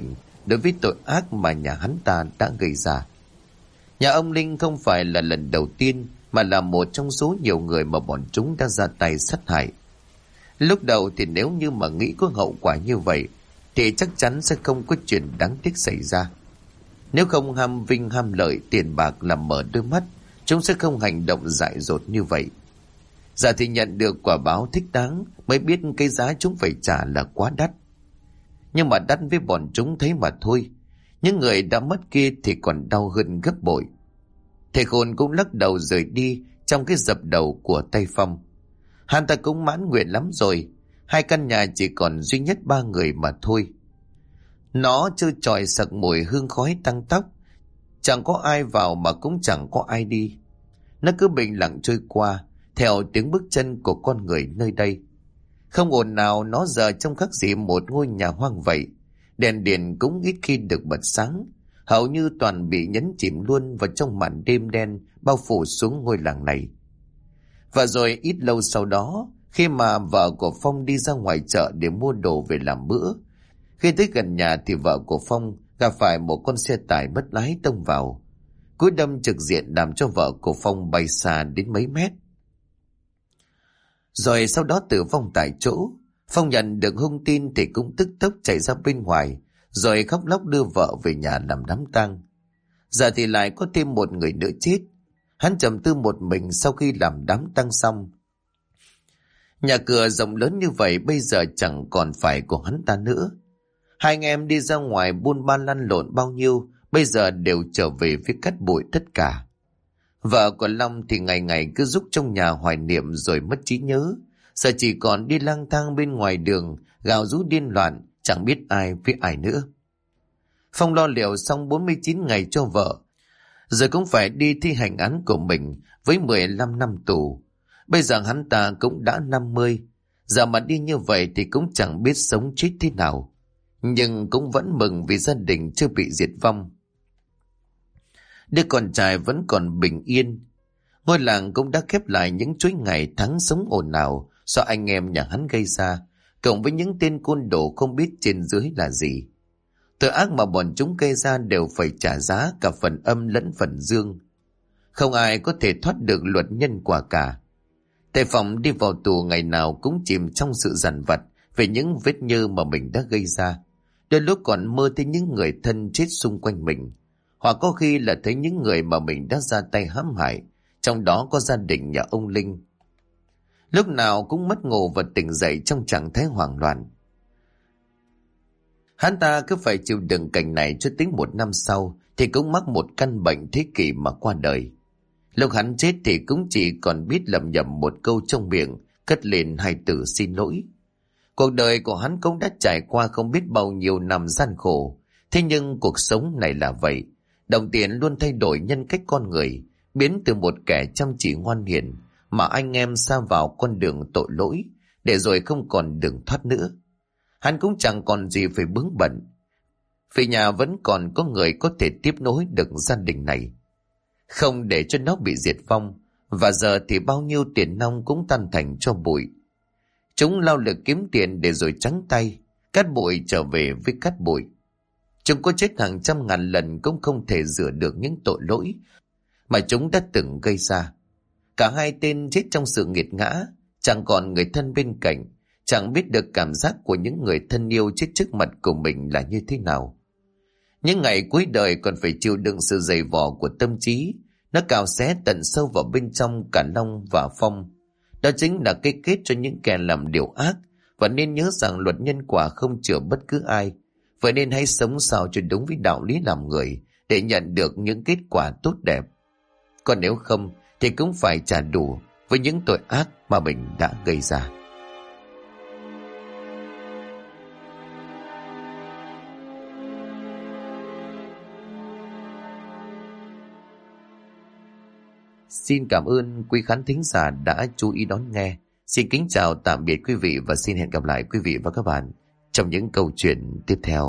đối với tội ác mà nhà hắn ta đã gây ra. Nhà ông Linh không phải là lần đầu tiên, mà là một trong số nhiều người mà bọn chúng đã ra tay sát hại. Lúc đầu thì nếu như mà nghĩ có hậu quả như vậy, thì chắc chắn sẽ không có chuyện đáng tiếc xảy ra. Nếu không ham vinh ham lợi, tiền bạc làm mở đôi mắt, chúng sẽ không hành động dại dột như vậy. Giờ thì nhận được quả báo thích đáng, mới biết cái giá chúng phải trả là quá đắt. Nhưng mà đắt với bọn chúng thấy mà thôi, những người đã mất kia thì còn đau hơn gấp bội. Thầy Khôn cũng lắc đầu rời đi trong cái dập đầu của tay Phong. Hắn ta cũng mãn nguyện lắm rồi, 2 căn nhà chỉ còn duy nhất 3 người mà thôi. Nó trơ trọi sặc mùi hương khói tăng tóc, chẳng có ai vào mà cũng chẳng có ai đi. Nó cứ bình lặng trôi qua theo tiếng bước chân của con người nơi đây. Không ồn nào, nó giờ trông khác gì một ngôi nhà hoang vậy. Đèn điện cũng ít khi được bật sáng, hầu như toàn bị nhấn chìm luôn vào trong màn đêm đen bao phủ xuống ngôi làng này. Và rồi ít lâu sau đó, khi mà vợ của Phong đi ra ngoài chợ để mua đồ về làm bữa, khi tới gần nhà thì vợ của Phong gặp phải một con xe tải bất lái tông vào, cú đâm trực diện làm cho vợ của Phong bay xa đến mấy mét. Rồi sau đó tử vong tại chỗ. Phong nhận được thông tin thì cũng tức tốc chạy ra bên ngoài, rồi khóc lóc đưa vợ về nhà làm đám tang. Giờ thì lại có thêm một người nữa chết. Hắn trầm tư một mình sau khi làm đám tang xong. Nhà cửa rộng lớn như vậy bây giờ chẳng còn phải của hắn ta nữa. 2 anh em đi ra ngoài buôn ba lăn lộn bao nhiêu, bây giờ đều trở về phía cát bụi tất cả. Vợ của Long thì ngày ngày cứ rúc trong nhà hoài niệm rồi mất trí nhớ, giờ chỉ còn đi lang thang bên ngoài đường, gào rú điên loạn, chẳng biết ai với ai nữa. Phong lo liệu xong 49 ngày cho vợ, rồi cũng phải đi thi hành án của mình với 15 năm tù. Bây giờ hắn ta cũng đã 50, giờ mà đi như vậy thì cũng chẳng biết sống chết thế nào. Nhưng cũng vẫn mừng vì gia đình chưa bị diệt vong. Đứa con trai vẫn còn bình yên. Ngôi làng cũng đã khép lại những chuỗi ngày tháng sống ồn ào do anh em nhà hắn gây ra, cộng với những tên côn đồ không biết trên dưới là gì. Tội ác mà bọn chúng gây ra đều phải trả giá cả phần âm lẫn phần dương. Không ai có thể thoát được luật nhân quả cả. Thầy Phong đi vào tù ngày nào cũng chìm trong sự dằn vặt về những vết nhơ mà mình đã gây ra. Đôi lúc còn mơ thấy những người thân chết xung quanh mình, hoặc có khi là thấy những người mà mình đã ra tay hãm hại, trong đó có gia đình nhà ông Linh. Lúc nào cũng mất ngủ và tỉnh dậy trong trạng thái hoảng loạn. Hắn ta cứ phải chịu đựng cảnh này cho đến 1 năm sau thì cũng mắc một căn bệnh thế kỷ mà qua đời. Lúc hắn chết thì cũng chỉ còn biết lẩm nhẩm một câu trong miệng, cất lên 2 từ xin lỗi. Cuộc đời của hắn cũng đã trải qua không biết bao nhiêu năm gian khổ, thế nhưng cuộc sống này là vậy. Đồng tiền luôn thay đổi nhân cách con người, biến từ một kẻ chăm chỉ ngoan hiền mà anh em sa vào con đường tội lỗi, để rồi không còn đường thoát nữa. Hắn cũng chẳng còn gì phải bướng bận, vì nhà vẫn còn có người có thể tiếp nối được gia đình này, không để cho nó bị diệt vong. Và giờ thì bao nhiêu tiền nong cũng tan thành cho bụi. Chúng lao lực kiếm tiền để rồi trắng tay, cát bụi trở về với cát bụi. Chúng có chết hàng trăm ngàn lần cũng không thể rửa được những tội lỗi mà chúng đã từng gây ra. Cả 2 tên chết trong sự nghiệt ngã, chẳng còn người thân bên cạnh, chẳng biết được cảm giác của những người thân yêu chết trước mặt của mình là như thế nào. Những ngày cuối đời còn phải chịu đựng sự dày vò của tâm trí, nó cào xé tận sâu vào bên trong cả Long và Phong. Đó chính là cái kết cho những kẻ làm điều ác, và nên nhớ rằng luật nhân quả không chừa bất cứ ai. Vậy nên hãy sống sao cho đúng với đạo lý làm người để nhận được những kết quả tốt đẹp. Còn nếu không thì cũng phải trả đủ với những tội ác mà mình đã gây ra. Xin cảm ơn quý khán thính giả đã chú ý đón nghe. Xin kính chào tạm biệt quý vị và xin hẹn gặp lại quý vị và các bạn trong những câu chuyện tiếp theo.